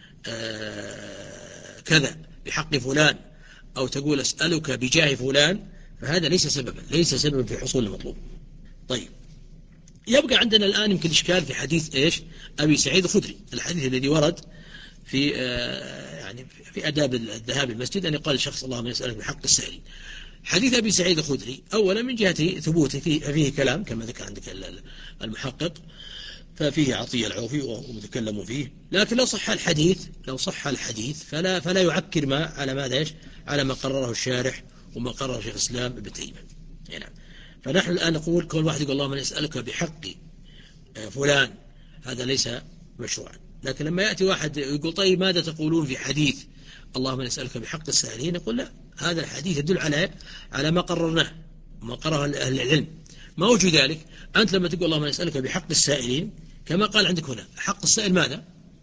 كذا بحق فلان، أو تقول أسألك بجاه فلان، فهذا ليس سببا، ليس سببا في حصول المطلوب. طيب، يبقى عندنا الآن يمكن إشكال في حديث إيش أبي سعيد الخدري، الحديث الذي ورد في يعني في أداب الذهاب المسجد أن يقال شخص اللهم يسألك بحق السائلين. حديث أبي سعيد الخدري أولا من جهة ثبوته فيه, فيه كلام كما ذكر عندك المحقق، ففيه عطية العوفي ومتكلم فيه، لكن لو صح الحديث لو صح الحديث فلا فلا يعكر ما على ماذا إيش على ما قرره الشارح وما قرره شيخ الإسلام ابن تيمية. يعني فنحن الآن نقول كل واحد يقول اللهم نسألك بحق فلان، هذا ليس مشروعا. لكن لما يأتي واحد يقول طيب ماذا تقولون في حديث اللهم نسألك بحق السائلين، نقول لا، هذا الحديث يدل على على ما قررناه وما قرره أهل العلم. ما وجه ذلك؟ أنت لما تقول اللهم نسألك بحق السائلين كما قال عندك هنا، حق السائل ماذا؟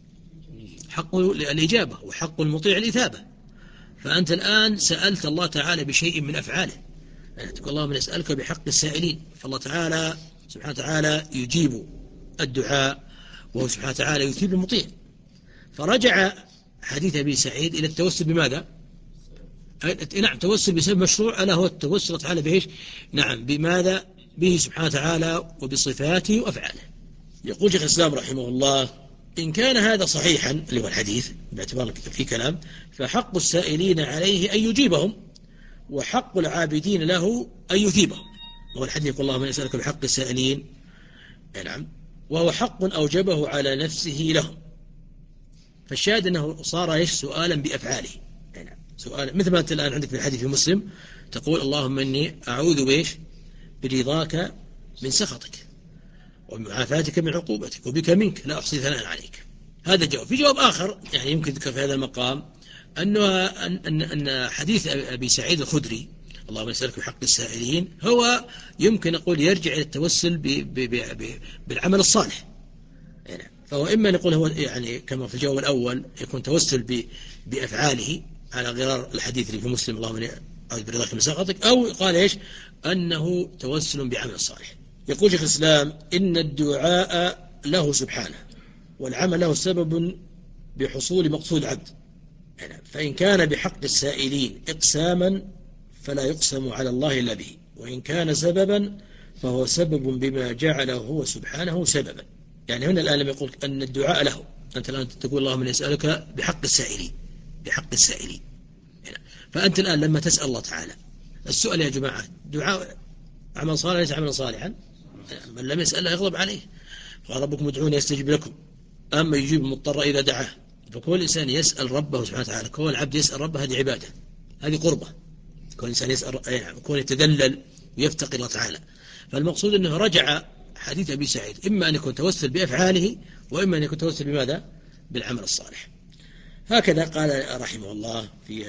حق الإجابة وحق المطيع الإثابة. فأنت الآن سألت الله تعالى بشيء من أفعاله، يعني تقول اللهم نسألك بحق السائلين، فالله تعالى سبحانه وتعالى يجيب الدعاء وهو سبحانه وتعالى يثيب المطيع. فرجع حديث أبي سعيد إلى التوسل بماذا؟ نعم، توسل بسبب مشروع، ألا هو التوسل تعالى بإيش؟ نعم، بماذا؟ به سبحانه وتعالى وبصفاته وأفعاله. يقول شيخ الإسلام رحمه الله إن كان هذا صحيحا اللي هو الحديث باعتبار في كلام، فحق السائلين عليه أن يجيبهم، وحق العابدين له أن يثيبهم. وهو الحديث يقول اللهم يسألك بحق السائلين، نعم، وهو حق أوجبه على نفسه لهم. فالشاهد أنه صار إيش سؤالا بأفعاله، نعم، سؤال مثل ما أنت الآن عندك في الحديث في مسلم تقول اللهم إني أعوذ بإيش برضاك من سخطك ومعافاتك من عقوبتك وبك منك لا أحصي ثناء عليك. هذا جواب. في جواب آخر يعني يمكن ذكر في هذا المقام أنه أن, أن حديث أبي سعيد الخدري اللهم نسألك بحق السائلين هو يمكن أقول يرجع إلى التوسل ب ب ب بالعمل الصالح. يعني فهو إما نقول هو يعني كما في الجواب الأول يكون توسل بأفعاله على غرار الحديث اللي في مسلم اللهم أعوذ برضاك من سخطك، أو قال إيش أنه توسل بعمل صالح. يقول شيخ الإسلام إن الدعاء له سبحانه والعمل له سبب بحصول مقصود عبد، يعني فإن كان بحق السائلين إقساما فلا يقسم على الله إلا به، وإن كان سببا فهو سبب بما جعله هو سبحانه سببا. يعني هنا الآن لم يقول أن الدعاء له، أنت الآن تقول اللهم نسألك بحق السائلين بحق السائلين يعني فأنت الآن لما تسأل الله تعالى السؤال يا جماعة دعاء عمل صالح ليس عملا صالحا، من لم يسأل يغضب عليه. قال ربكم ادعوني يستجب لكم، أما يجيب المضطر إذا دعاه. فكل إنسان يسأل ربه سبحانه وتعالى، كل العبد يسأل ربه، هذه عبادة، هذه قربة. كل إنسان يسأل يكون يتذلل ويفتقر الله تعالى. فالمقصود أنه رجع حديث أبي سعيد إما أن يكون توسل بأفعاله وإما أن يكون توسل بماذا؟ بالعمل الصالح. هكذا قال رحمه الله في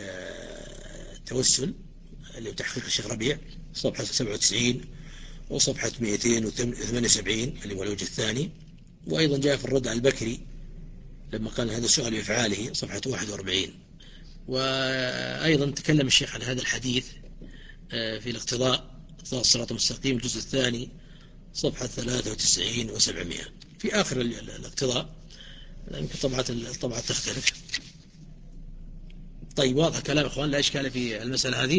التوسل اللي تحقيق الشيخ ربيع صفحة سبعة وتسعين وصفحة مئتين وثمانية وسبعين اللي هو الوجه الثاني. وأيضا جاء في الرد على البكري لما قال هذا السؤال بأفعاله صفحة واحد وأربعين. وأيضا تكلم الشيخ عن هذا الحديث في الاقتضاء اقتضاء الصراط المستقيم الجزء الثاني صفحة ثلاثة وتسعين وسبعمائة في آخر الاقتضاء، يمكن طبعة الطبعة تختلف. طيب واضح كلام إخوان، لا إشكال في المسألة هذه.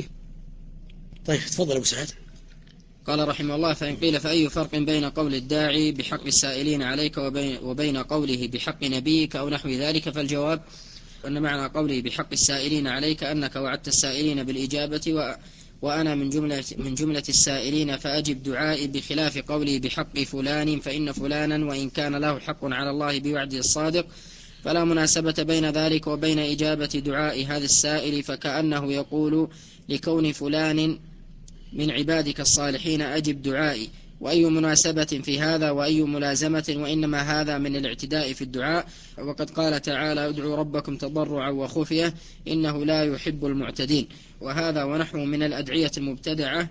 طيب تفضل أبو سعد. قال رحمه الله: فإن قيل فأي فرق بين قول الداعي بحق السائلين عليك وبين, وبين قوله بحق نبيك أو نحو ذلك؟ فالجواب أن معنى قوله بحق السائلين عليك أنك وعدت السائلين بالإجابة و وأنا من جملة, من جملة السائلين فأجب دعائي، بخلاف قولي بحق فلان فإن فلانا وإن كان له حق على الله بوعده الصادق فلا مناسبة بين ذلك وبين إجابة دعاء هذا السائل، فكأنه يقول لكون فلان من عبادك الصالحين أجب دعائي، وأي مناسبة في هذا وأي ملازمة، وإنما هذا من الاعتداء في الدعاء، وقد قال تعالى: ادعوا ربكم تضرعا وخفية إنه لا يحب المعتدين. وهذا ونحوه من الأدعية المبتدعة،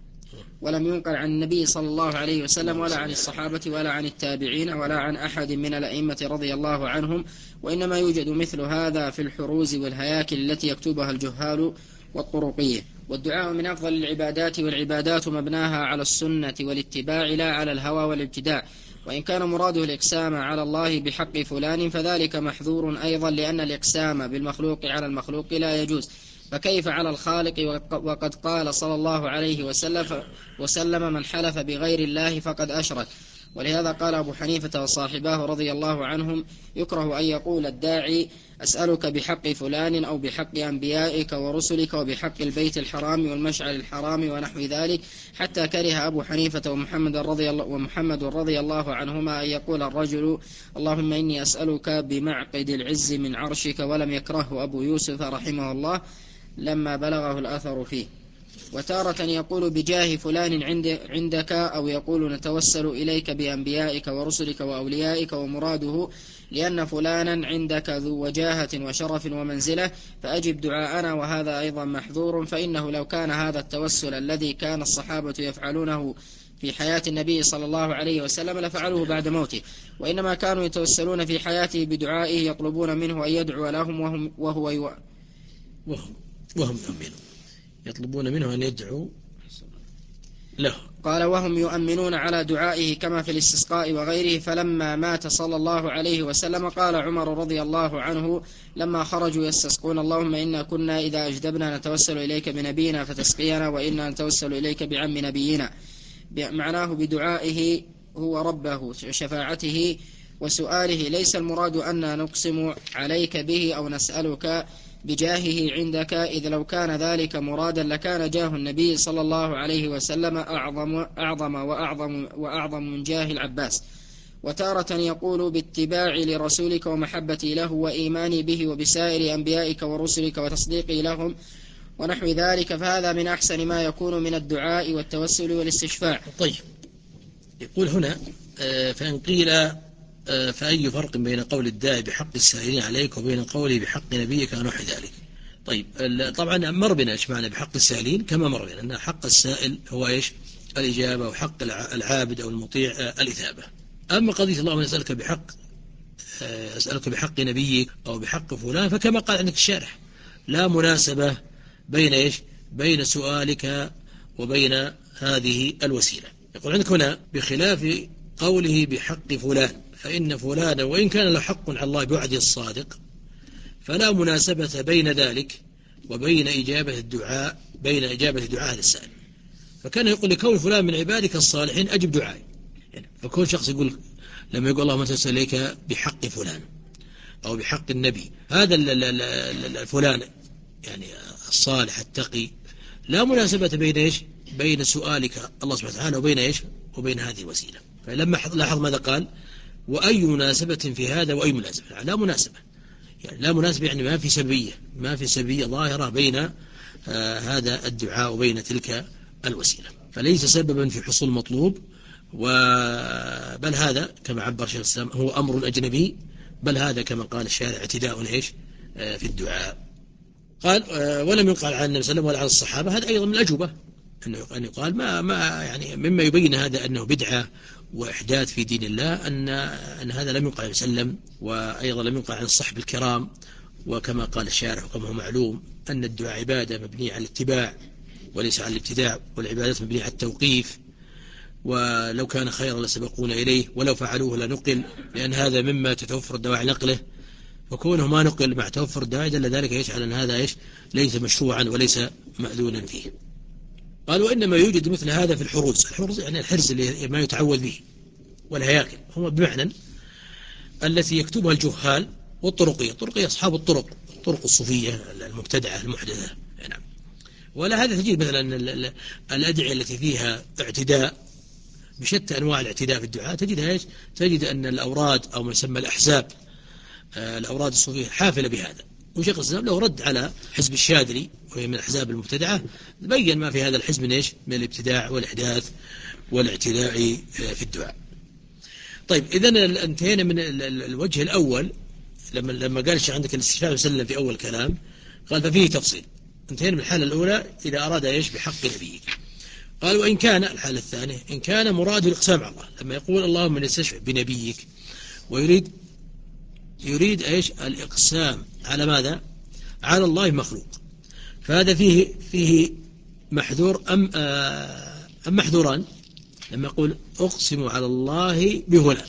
ولم ينقل عن النبي صلى الله عليه وسلم ولا عن الصحابة ولا عن التابعين ولا عن أحد من الأئمة رضي الله عنهم، وإنما يوجد مثل هذا في الحروز والهياكل التي يكتبها الجهال والطرقية. والدعاء من أفضل العبادات، والعبادات مبناها على السنة والاتباع لا على الهوى والابتداع، وإن كان مراده الإقسام على الله بحق فلان فذلك محذور أيضا، لأن الإقسام بالمخلوق على المخلوق لا يجوز، فكيف على الخالق؟ وقد قال صلى الله عليه وسلم, وسلم من حلف بغير الله فقد أشرك. ولهذا قال أبو حنيفة وصاحباه رضي الله عنهم: يكره أن يقول الداعي أسألك بحق فلان أو بحق أنبيائك ورسلك وبحق البيت الحرام والمشعر الحرام ونحو ذلك، حتى كره أبو حنيفة ومحمد رضي الله, ومحمد رضي الله عنهما أن يقول الرجل: اللهم إني أسألك بمعقد العز من عرشك، ولم يكرهه أبو يوسف رحمه الله لما بلغه الأثر فيه. وتارة يقول بجاه فلان عندك، أو يقول نتوسل إليك بأنبيائك ورسلك وأوليائك، ومراده لأن فلانا عندك ذو وجاهة وشرف ومنزلة فأجب دعاءنا، وهذا أيضا محذور، فإنه لو كان هذا التوسل الذي كان الصحابة يفعلونه في حياة النبي صلى الله عليه وسلم لفعلوه بعد موته، وإنما كانوا يتوسلون في حياته بدعائه يطلبون منه أن يدعو لهم وهم وهو يو... وهم وهم يؤمنون، يطلبون منه أن يدعو له. قال: وهم يؤمنون على دعائه كما في الاستسقاء وغيره. فلما مات صلى الله عليه وسلم قال عمر رضي الله عنه لما خرجوا يستسقون: اللهم إنا كنا إذا أجدبنا نتوسل إليك بنبينا فتسقينا، وإنا نتوسل إليك بعم نبينا، معناه بدعائه هو ربه وشفاعته وسؤاله، ليس المراد أن نقسم عليك به أو نسألك بجاهه عندك، إذ لو كان ذلك مرادا لكان جاه النبي صلى الله عليه وسلم أعظم, أعظم وأعظم, وأعظم من جاه العباس. وتارة يقول باتباع لرسولك ومحبتي له وإيماني به وبسائر أنبيائك ورسلك وتصديقي لهم ونحو ذلك، فهذا من أحسن ما يكون من الدعاء والتوسل والاستشفاع. طيب يقول هنا: فإن قيل فأي فرق بين قول الداعي بحق السائلين عليك وبين قوله بحق نبيك ونحو ذلك؟ طيب طبعا مر بنا ايش معنى بحق السائلين، كما مر بنا أن حق السائل هو إيش؟ الإجابة، وحق العابد أو المطيع الإثابة. أما قضية اللهم أسألك بحق أسألك بحق نبيك أو بحق فلان، فكما قال عندك الشارح لا مناسبة بين إيش؟ بين سؤالك وبين هذه الوسيلة. يقول عندك هنا بخلاف قوله بحق فلان فإن فلانا وإن كان له حق على الله بوعده الصادق، فلا مناسبة بين ذلك وبين إجابة الدعاء بين إجابة دعاء للسائل. فكان يقول لكون فلان من عبادك الصالحين أجب دعائي، يعني فكون شخص يقول لما يقول اللهم أسأل إليك بحق فلان أو بحق النبي، هذا الفلان يعني الصالح التقي، لا مناسبة بين إيش؟ بين سؤالك الله سبحانه وتعالى وبين إيش؟ وبين هذه الوسيلة. فلما لاحظ ماذا قال: وأي مناسبة في هذا وأي مناسبة، لا مناسبة، يعني لا مناسبة، يعني ما في سببية ما في سببية ظاهرة بين آه هذا الدعاء وبين تلك الوسيلة، فليس سببا في حصول مطلوب، بل هذا كما عبر شيخ الإسلام هو أمر أجنبي، بل هذا كما قال الشارع اعتداء إيش آه في الدعاء. قال آه ولم يقال عن النبي صلى الله عليه وسلم ولا عن الصحابة، هذا أيضا من الأجوبة أن يقال ما ما يعني مما يبين هذا أنه بدعة وإحداث في دين الله أن أن هذا لم يقال عن وسلم، وأيضا لم يقال عن الصحب الكرام، وكما قال الشارح وكما هو معلوم أن الدعاء عبادة مبنية على الاتباع وليس على الابتداع، والعبادات مبنية على التوقيف، ولو كان خيرا لسبقونا إليه ولو فعلوه لنقل، لأن هذا مما تتوفر دواعي نقله، وكونه ما نقل مع توفر الدواعي دل ذلك إيش على أن هذا إيش ليس مشروعا وليس مأذونا فيه. قال وإنما يوجد مثل هذا في الحروز. الحروز يعني الحرز اللي ما يتعوذ به، والهياكل هم بمعنى التي يكتبها الجهال، والطرقية. الطرقية أصحاب الطرق، الطرق الصوفية المبتدعة المحدثة. نعم. ولا هذا تجد مثلا الأدعية التي فيها اعتداء بشتى أنواع الاعتداء في الدعاء، تجدها إيش؟ تجد أن الأوراد أو ما يسمى الأحزاب، الأوراد الصوفية حافلة بهذا. وشيخ الإسلام له رد على حزب الشاذلي وهي من الأحزاب المبتدعة، بين ما في هذا الحزب من إيش؟ من الابتداع والإحداث والاعتداء في الدعاء. طيب إذن انتهينا من الوجه الأول، لما لما قال الشيخ عندك الاستشفاء وسلم في أول كلام، قال ففيه تفصيل. انتهينا من الحالة الأولى إذا أراد إيش بحق نبيك. قال وإن كان الحالة الثانية إن كان مراد الإقسام على الله، لما يقول اللهم نستشفع بنبيك ويريد يريد إيش الإقسام على ماذا؟ على الله مخلوق، فهذا فيه فيه محذور أم آه أم محذوران؟ لما يقول أقسم على الله بفلان،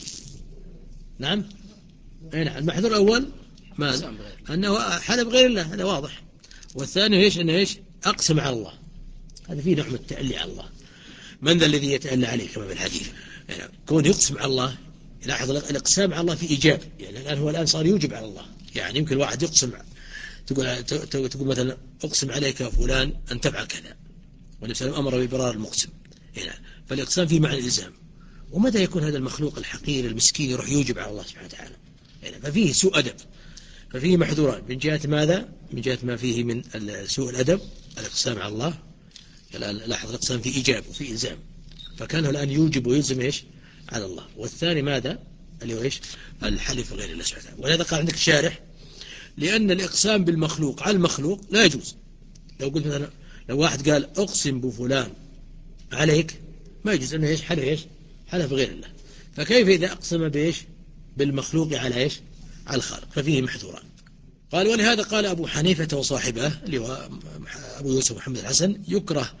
نعم نعم. المحذور الأول ماذا؟ أنه حلف بغير الله، هذا واضح. والثاني إيش؟ أنه إيش أقسم على الله، هذا فيه نوع من التألي على الله. من ذا الذي يتألى عليه كما في الحديث؟ يعني كون يقسم على الله، لاحظ الإقسام على الله في إيجاب، يعني الآن هو الآن صار يوجب على الله. يعني يمكن واحد يقسم، تقول تقول مثلا أقسم عليك فلان أن تفعل كذا، والنبي صلى الله عليه وسلم أمر بإبرار المقسم هنا، فالإقسام فيه معنى الإلزام. ومتى يكون هذا المخلوق الحقير المسكين يروح يوجب على الله سبحانه وتعالى؟ يعني ففيه سوء أدب، ففيه محذوران من جهة ماذا؟ من جهة ما فيه من سوء الأدب الإقسام على الله. لاحظ الإقسام في إيجاب وفي إلزام، فكانه الآن يوجب ويلزم إيش على الله. والثاني ماذا؟ اللي هو إيش الحلف غير الله سبحانه وتعالى. ولهذا قال عندك الشارح لأن الإقسام بالمخلوق على المخلوق لا يجوز. لو قلت مثلا لو واحد قال أقسم بفلان عليك، ما يجوز أنه إيش حلف إيش حلف غير الله. فكيف إذا أقسم بإيش بالمخلوق على إيش على الخالق؟ ففيه محذوران. قال ولهذا قال أبو حنيفة وصاحبه اللي هو أبو يوسف محمد الحسن يكره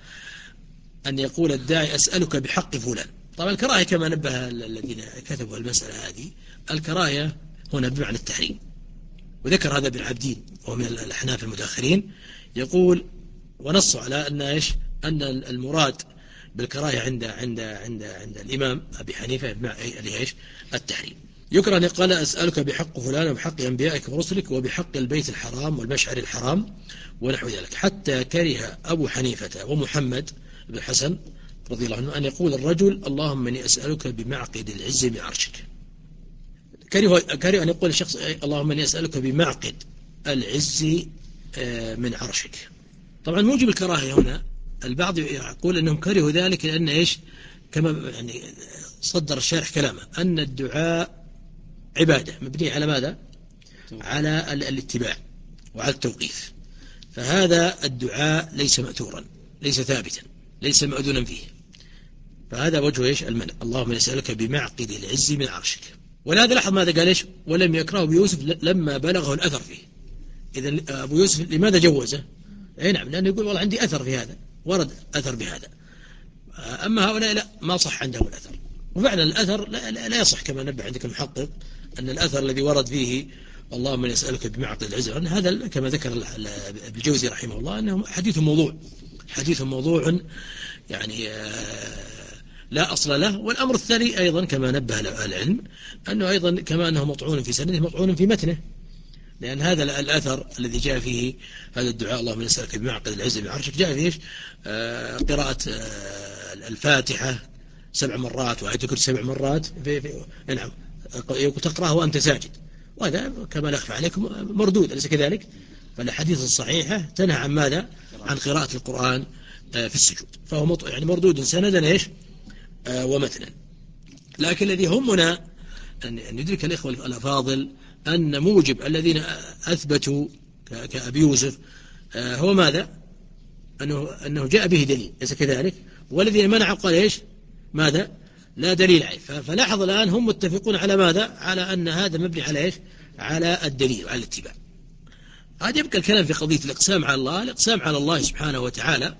أن يقول الداعي أسألك بحق فلان. طبعا الكراهية كما نبه الذين كتبوا المسألة هذه، الكراهية هنا بمعنى التحريم. وذكر هذا ابن عبدين وهو من الأحناف المتأخرين، يقول ونص على أن إيش أن المراد بالكراهية عند عند عند عند الإمام أبي حنيفة اللي إيش التحريم. يكره أن يقال أسألك بحق فلان وبحق أنبيائك ورسلك وبحق البيت الحرام والمشعر الحرام ونحو ذلك، حتى كره أبو حنيفة ومحمد بن الحسن رضي الله عنه أن يقول الرجل اللهم إني أسألك بمعقد العز من عرشك. كره كره أن يقول الشخص اللهم إني أسألك بمعقد العز من عرشك. طبعا موجب الكراهية هنا البعض يقول أنهم كرهوا ذلك لأن إيش كما يعني صدر الشارح كلامه أن الدعاء عبادة مبنية على ماذا؟ على الاتباع وعلى التوقيف، فهذا الدعاء ليس مأثورا، ليس ثابتا، ليس مأذونا فيه، فهذا وجه إيش المنع. اللهم نسألك بمعقد العز من عرشك. ولهذا لاحظ ماذا قال إيش ولم يكره أبو يوسف لما بلغه الأثر فيه. إذن أبو يوسف لماذا جوزه؟ أي نعم لأنه يقول والله عندي أثر في هذا، ورد أثر بهذا. أما هؤلاء لا، ما صح عندهم الأثر. وفعلا الأثر لا, لا يصح كما نبه عندك المحقق أن الأثر الذي ورد فيه اللهم نسألك بمعقد العز، هذا كما ذكر ابن الجوزي رحمه الله أنه حديث موضوع، حديث موضوع يعني لا أصل له. والأمر الثاني أيضا كما نبه العلم أنه أيضا كما أنه مطعون في سنده مطعون في متنه، لأن هذا الأثر الذي جاء فيه هذا الدعاء اللهم نسألك بمعقد العز من عرشك جاء فيه آه قراءة آه الفاتحة سبع مرات وآية الكرسي سبع مرات في في نعم تقرأه وأنت ساجد، وهذا كما لا أخفى عليكم مردود أليس كذلك؟ فالحديث الصحيحة تنهى عن ماذا؟ عن قراءة القرآن آه في السجود، فهو يعني مردود سندا إيش آه ومتنا. لكن الذي همنا أن يدرك الإخوة الأفاضل أن موجب الذين أثبتوا كأبي يوسف هو ماذا؟ أنه, أنه جاء به دليل ليس كذلك، والذين منعوا قال إيش ماذا؟ لا دليل عليه. فلاحظ الآن هم متفقون على ماذا؟ على أن هذا مبني على إيش؟ على الدليل وعلى الاتباع. هذا يبقى الكلام في قضية الإقسام على الله. الإقسام على الله سبحانه وتعالى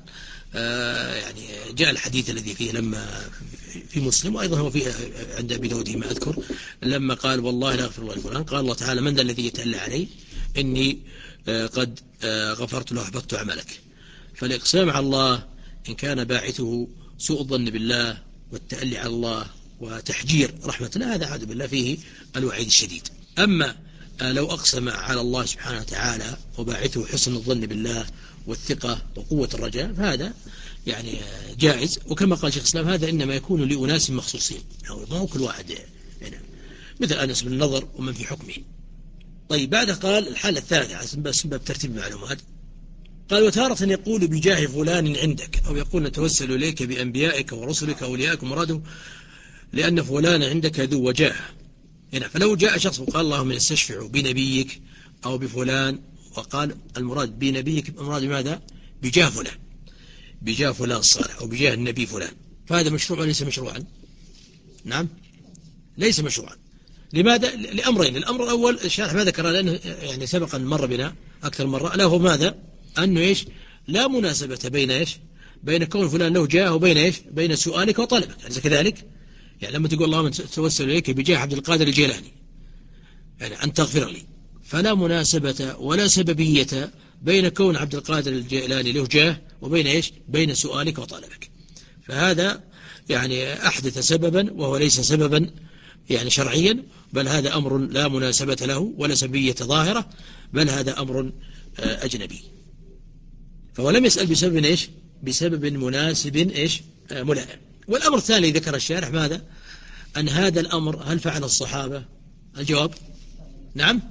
آه يعني جاء الحديث الذي فيه لما في مسلم، وأيضا هو فيه عند أبي داود ما أذكر، لما قال والله لا أغفر الله لفلان، قال الله تعالى من ذا الذي يتألى علي إني آه قد آه غفرت له وأحبطت عملك. فالإقسام على الله إن كان باعثه سوء الظن بالله والتألي على الله وتحجير رحمة الله، هذا عاد بالله فيه الوعيد الشديد. أما لو أقسم على الله سبحانه وتعالى وباعثه حسن الظن بالله والثقة وقوة الرجاء، فهذا يعني جائز. وكما قال شيخ الإسلام هذا إنما يكون لأناس مخصوصين، ما هو كل واحد يعني، مثل أنس بن النضر ومن في حكمه. طيب بعد قال الحالة الثالثة على سبب ترتيب المعلومات، قال وتارة يقول بجاه فلان عندك، أو يقول نتوسل إليك بأنبيائك ورسلك وأوليائك، ومراده لأن فلان عندك ذو وجاه هنا. فلو جاء شخص وقال اللهم نستشفع بنبيك أو بفلان، وقال المراد بنبيك المراد بماذا؟ بجاه فلان، بجاه فلان الصالح أو بجاه النبي فلان، فهذا مشروع وليس مشروعا؟ نعم ليس مشروعا. لماذا؟ لأمرين. الأمر الأول الشارح ما ذكر لأنه يعني سبقا مر بنا أكثر مرة، له ماذا؟ أنه إيش؟ لا مناسبة بين إيش؟ بين كون فلان له جاه وبين إيش؟ بين سؤالك وطلبك، أليس كذلك؟ يعني لما تقول اللهم توسل إليك بجاه عبد القادر الجيلاني يعني أن تغفر لي، فلا مناسبة ولا سببية بين كون عبد القادر الجيلاني له جاه وبين إيش؟ بين سؤالك وطلبك. فهذا يعني أحدث سببا وهو ليس سببا يعني شرعيا، بل هذا أمر لا مناسبة له ولا سببية ظاهرة، بل هذا أمر أجنبي. فهو لم يسأل بسبب إيش؟ بسبب مناسب إيش؟ ملائم. والأمر الثاني ذكر الشارح ماذا؟ أن هذا الأمر هل فعل الصحابة؟ الجواب نعم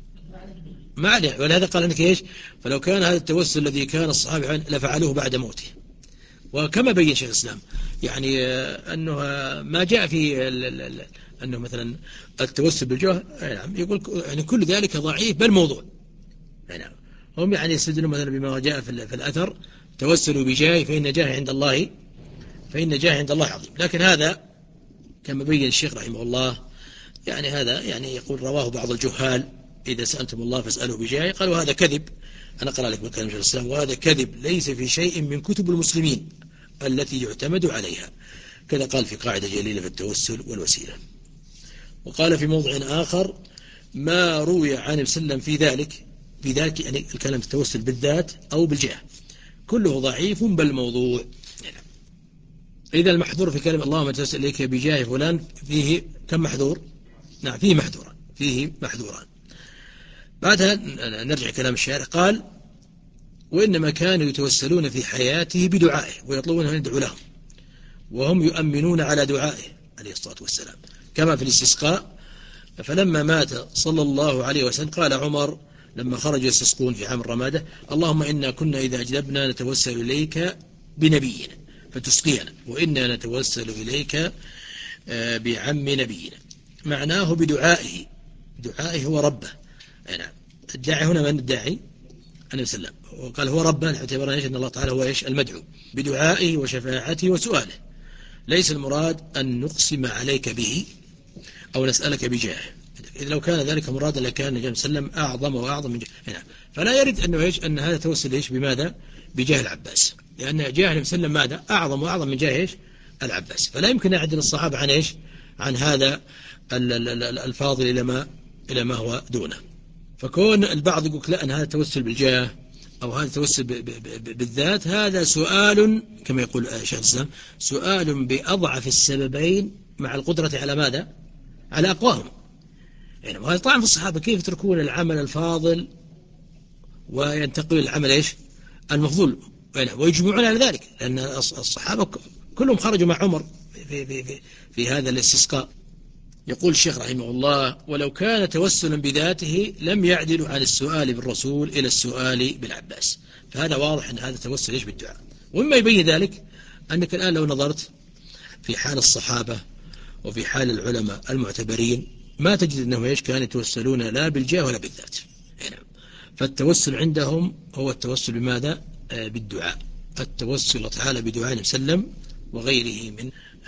ما عليه، ولهذا قال أنك إيش؟ فلو كان هذا التوسل الذي كان الصحابة لفعلوه بعد موته. وكما بين شيخ الإسلام يعني أنه ما جاء في أنه مثلا التوسل بالجاه يعني يقول يعني كل ذلك ضعيف بل موضوع. يعني هم يعني يستدلون مثلا بما جاء في الأثر توسلوا بجاه فإن جاه عند الله فإن جاه عند الله عظيم. لكن هذا كما بين الشيخ رحمه الله يعني هذا يعني يقول رواه بعض الجهال إذا سألتم الله فاسألوا بجاه، قالوا هذا كذب. أنا أقرأ لك بكلام شيخ الإسلام وهذا كذب ليس في شيء من كتب المسلمين التي يعتمد عليها. كذا قال في قاعدة جليلة في التوسل والوسيلة. وقال في موضع آخر ما روي عن ابن سلم في ذلك في ذلك يعني الكلام التوسل بالذات أو بالجاه كله ضعيف بل موضوع. إذا المحذور في كلمة اللهم توسل إليك بجاه فلان فيه كم محذور؟ نعم فيه محذورا فيه محذوران. بعدها نرجع كلام الشارع قال وإنما كانوا يتوسلون في حياته بدعائه ويطلبون أن يدعو لهم وهم يؤمنون على دعائه عليه الصلاة والسلام، كما في الاستسقاء. فلما مات صلى الله عليه وسلم قال عمر لما خرجوا يستسقون في عام الرمادة اللهم إنا كنا إذا أجدبنا نتوسل إليك بنبينا فتسقينا وإنا نتوسل إليك بعم نبينا. معناه بدعائه، دعائه هو ربه. يعني الداعي هنا من الداعي؟ النبي صلى الله عليه وسلم، وقال هو ربنا اعتبرنا إيش أن الله تعالى هو إيش المدعو بدعائه وشفاعته وسؤاله. ليس المراد أن نقسم عليك به أو نسألك بجاهه، إذا لو كان ذلك مرادا لكان النبي صلى الله عليه وسلم أعظم وأعظم من جاه. فلا يرد أنه إيش أن هذا توسل إيش بماذا؟ بجاه العباس، لأن جاه النبي صلى الله عليه وسلم ماذا؟ أعظم وأعظم من جاه إيش؟ العباس. فلا يمكن يعدل الصحابة عن إيش؟ عن هذا الفاضل إلى ما إلى ما هو دونه. فكون البعض يقول لا أن هذا توسل بالجاه أو هذا توسل بالذات هذا سؤال كما يقول شيخ الإسلام سؤال بأضعف السببين مع القدرة على ماذا؟ على أقواهم. يعني وهذا طبعا في الصحابة كيف يتركون العمل الفاضل وينتقل العمل إيش؟ المفضول ويجمعون على ذلك، لأن الصحابة كلهم خرجوا مع عمر في, في, في, في هذا الاستسقاء. يقول الشيخ رحمه الله ولو كان توسلا بذاته لم يعدل عن السؤال بالرسول إلى السؤال بالعباس. فهذا واضح أن هذا توسل إيش بالدعاء. ومما يبين ذلك أنك الآن لو نظرت في حال الصحابة وفي حال العلماء المعتبرين ما تجد أنهم إيش كانوا يتوسلون لا بالجاه ولا بالذات. فالتوسل عندهم هو التوسل بماذا؟ بالدعاء، التوسل تعالى بدعاء النبي صلى الله عليه وسلم وغيره من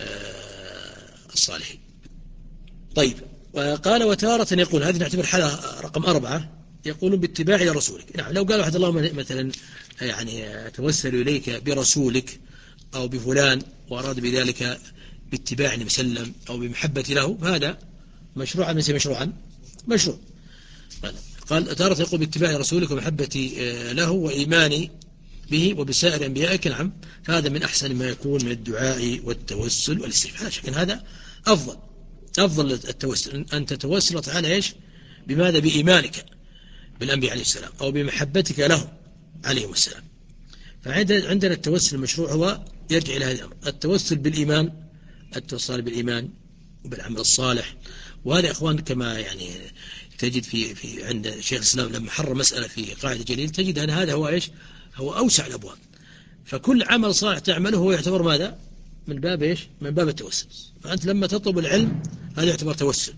الصالحين. طيب وقال وتارة يقول هذه نعتبر حالة رقم أربعة يقولون باتباع لرسولك. نعم لو قال واحد اللهم مثلا يعني أتوسل إليك برسولك أو بفلان وأراد بذلك باتباع النبي صلى الله عليه وسلم أو بمحبة له، فهذا مشروعا ليس مشروعا مشروع. قال تارة يقول باتباع رسولك ومحبتي له وإيماني به وبسائر أنبيائك، نعم، فهذا من أحسن ما يكون من الدعاء والتوسل والاستغفار. لكن هذا أفضل أفضل التوسل أن تتوسل تعالى إيش بماذا؟ بإيمانك بالأنبياء عليه السلام أو بمحبتك لهم عليهم السلام. فعندنا التوسل المشروع هو يرجع إلى هذا الأمر، التوسل بالإيمان، التوسل بالإيمان وبالعمل الصالح. وهذا يا أخوان كما يعني تجد في في عند شيخ الإسلام لما حرر مسألة في قاعدة جليل، تجد أن هذا هو إيش؟ هو أوسع الأبواب. فكل عمل صالح تعمله هو يعتبر ماذا؟ من باب إيش؟ من باب التوسل. فأنت لما تطلب العلم هذا يعتبر توسل.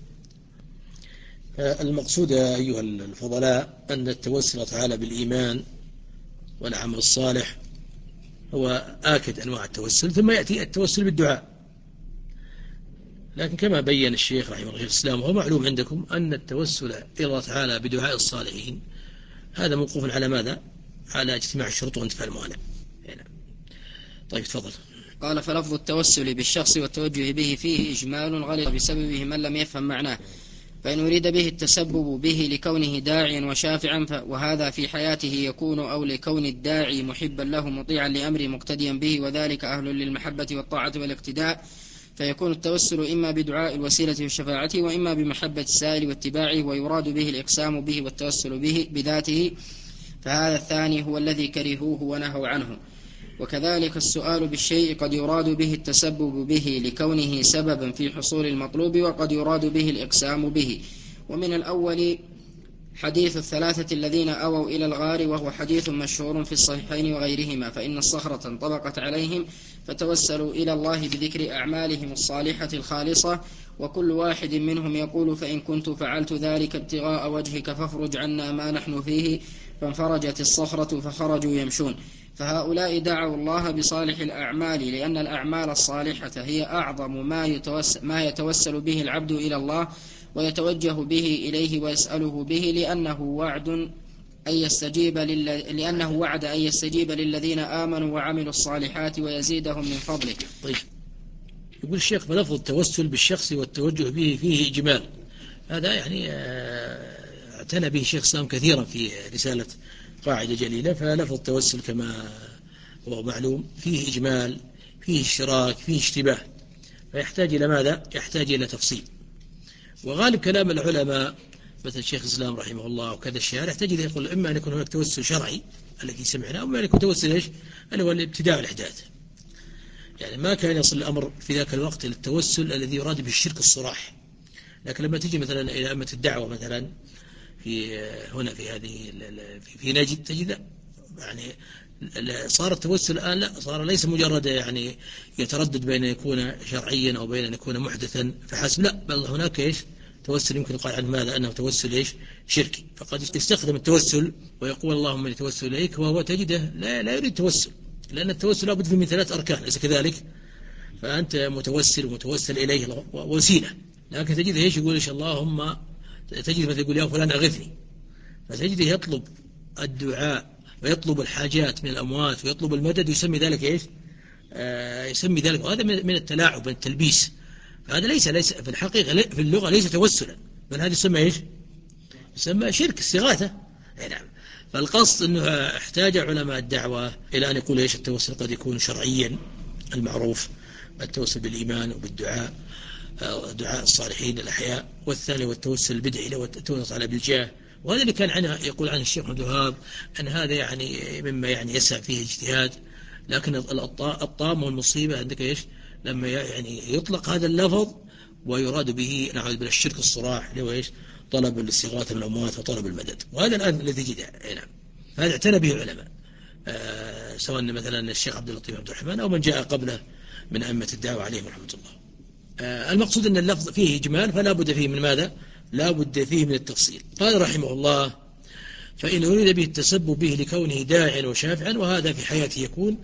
المقصود يا أيها الفضلاء أن التوسل تعالى بالإيمان والعمل الصالح هو آكد أنواع التوسل، ثم يأتي التوسل بالدعاء. لكن كما بين الشيخ رحمه الله الإسلام وهو معلوم عندكم أن التوسل إلى الله تعالى بدعاء الصالحين هذا موقوف على ماذا؟ على اجتماع الشروط وانتفاء الموانع. طيب تفضل. قال فلفظ التوسل بالشخص والتوجه به فيه إجمال غلط بسببه من لم يفهم معناه، فإن أريد به التسبب به لكونه داعيا وشافعا وهذا في حياته يكون، أو لكون الداعي محبا له مطيعا لأمره مقتديا به وذلك أهل للمحبة والطاعة والاقتداء، فيكون التوسل إما بدعاء الوسيلة والشفاعة وإما بمحبة السائل واتباعه، ويراد به الإقسام به والتوسل به بذاته، فهذا الثاني هو الذي كرهوه ونهوا عنه. وكذلك السؤال بالشيء قد يراد به التسبب به لكونه سببا في حصول المطلوب، وقد يراد به الإقسام به. ومن الأول حديث الثلاثة الذين أووا إلى الغار، وهو حديث مشهور في الصحيحين وغيرهما، فإن الصخرة انطبقت عليهم فتوسلوا إلى الله بذكر أعمالهم الصالحة الخالصة، وكل واحد منهم يقول فإن كنت فعلت ذلك ابتغاء وجهك فافرج عنا ما نحن فيه، فانفرجت الصخرة فخرجوا يمشون. فهؤلاء دعوا الله بصالح الأعمال، لأن الأعمال الصالحة هي أعظم ما يتوسل, ما يتوسل به العبد إلى الله ويتوجه به إليه ويسأله به، لأنه وعد أن يستجيب لل... لأنه وعد أن يستجيب للذين آمنوا وعملوا الصالحات ويزيدهم من فضله. طيب يقول الشيخ فلفظ التوسل بالشخص والتوجه به فيه إجمال، هذا يعني اعتنى به الشيخ الإسلام كثيرا في رسالة قاعدة جليلة. فلفظ التوسل كما هو معلوم فيه إجمال، فيه اشتراك، فيه اشتباه، فيحتاج إلى ماذا؟ يحتاج إلى تفصيل. وغالب كلام العلماء مثل الشيخ الإسلام رحمه الله وكذا الشارع تجد يقول إما أن يكون هناك توسل شرعي الذي سمعنا، أو أن يكون توسل إيش؟ اللي هو الابتداء والإحداث. يعني ما كان يصل الأمر في ذاك الوقت للتوسل الذي يراد به الشرك الصراح. لكن لما تجي مثلا إلى أمة الدعوة مثلا في هنا في هذه في نجد تجد يعني صار التوسل الآن لا، صار ليس مجرد يعني يتردد بين أن يكون شرعيا أو بين أن يكون محدثا فحسب، لا، بل هناك إيش؟ توسل يمكن يقال عنه ماذا؟ أنه توسل إيش؟ شركي. فقد يستخدم التوسل ويقول اللهم إني توسل إليك، وهو تجده لا, لا يريد توسل، لأن التوسل لابد فيه من ثلاث أركان، ليس كذلك؟ فأنت متوسل ومتوسل إليه وسيلة، لكن تجده إيش؟ يقول إيش؟ اللهم، تجد مثل يقول يا فلان أغثني، فتجده يطلب الدعاء ويطلب الحاجات من الأموات ويطلب المدد ويسمي ذلك إيش؟ آه يسمي ذلك، وهذا من التلاعب من التلبيس. هذا ليس ليس في الحقيقة في اللغة ليس توسلا، بل هذا يسمى إيش؟ يسمى شرك استغاثة. نعم. فالقصد أنه احتاج علماء الدعوة إلى أن يقول إيش؟ التوسل قد يكون شرعيا المعروف، التوسل بالإيمان وبالدعاء، دعاء الصالحين الأحياء، والثاني والتوسل البدعي والتوسل على بالجاه. وهذا اللي كان عنه يقول عنه الشيخ عبد الوهاب أن هذا يعني مما يعني يسع فيه اجتهاد. لكن الطامة والمصيبة عندك إيش؟ لما يعني يطلق هذا اللفظ ويراد به نعوذ بالله الشرك الصراح اللي هو إيش؟ طلب الاستغاثة من الأموات وطلب المدد. وهذا الآن الذي جد. نعم. هذا اعتنى به العلماء، آه سواء مثلا الشيخ عبد اللطيف عبد الرحمن أو من جاء قبله من أئمة الدعوة عليهم رحمة الله. آه المقصود أن اللفظ فيه إجمال، فلا بد فيه من ماذا؟ لا بد فيه من التفصيل. قال رحمه الله فإن أريد به التسبب به لكونه داعيا وشافعا، وهذا في حياته يكون،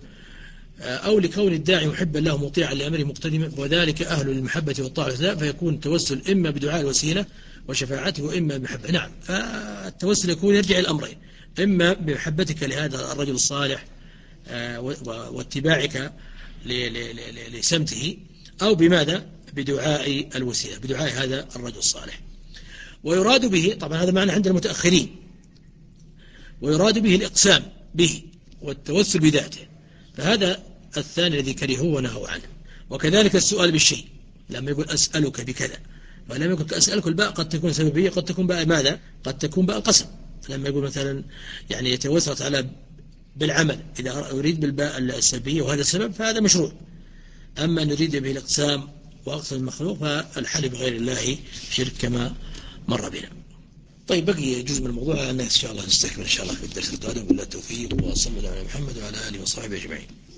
أو لكون الداعي محبا له مطيعا لأمره مقتدما، وذلك أهل المحبة والطاعة، فيكون التوسل إما بدعاء الوسيلة وشفاعته وإما بمحبة. نعم. فالتوسل يكون يرجع الأمرين، إما بمحبتك لهذا الرجل الصالح واتباعك لسمته، أو بماذا؟ بدعاء الوسيلة، بدعاء هذا الرجل الصالح. ويراد به، طبعا هذا معنى عند المتأخرين، ويراد به الإقسام به والتوسل بذاته، فهذا الثاني الذي كرهوه ونهوا عنه. وكذلك السؤال بالشيء، لما يقول أسألك بكذا، ولما يقول أسألك، الباء قد تكون سببية، قد تكون باء ماذا؟ قد تكون باء القسم. لما يقول مثلا يعني يتوسط على بالعمل، إذا أريد بالباء السببية وهذا السبب فهذا مشروع. أما نريد به الإقسام وأقسم المخلوق فالحلف بغير الله شرك كما مر بنا. طيب بقي جزء من الموضوع أن إن شاء الله نستكمل إن شاء الله في الدرس القادم. بالله التوفيق، وصلى الله على محمد وعلى آله وصحبه أجمعين.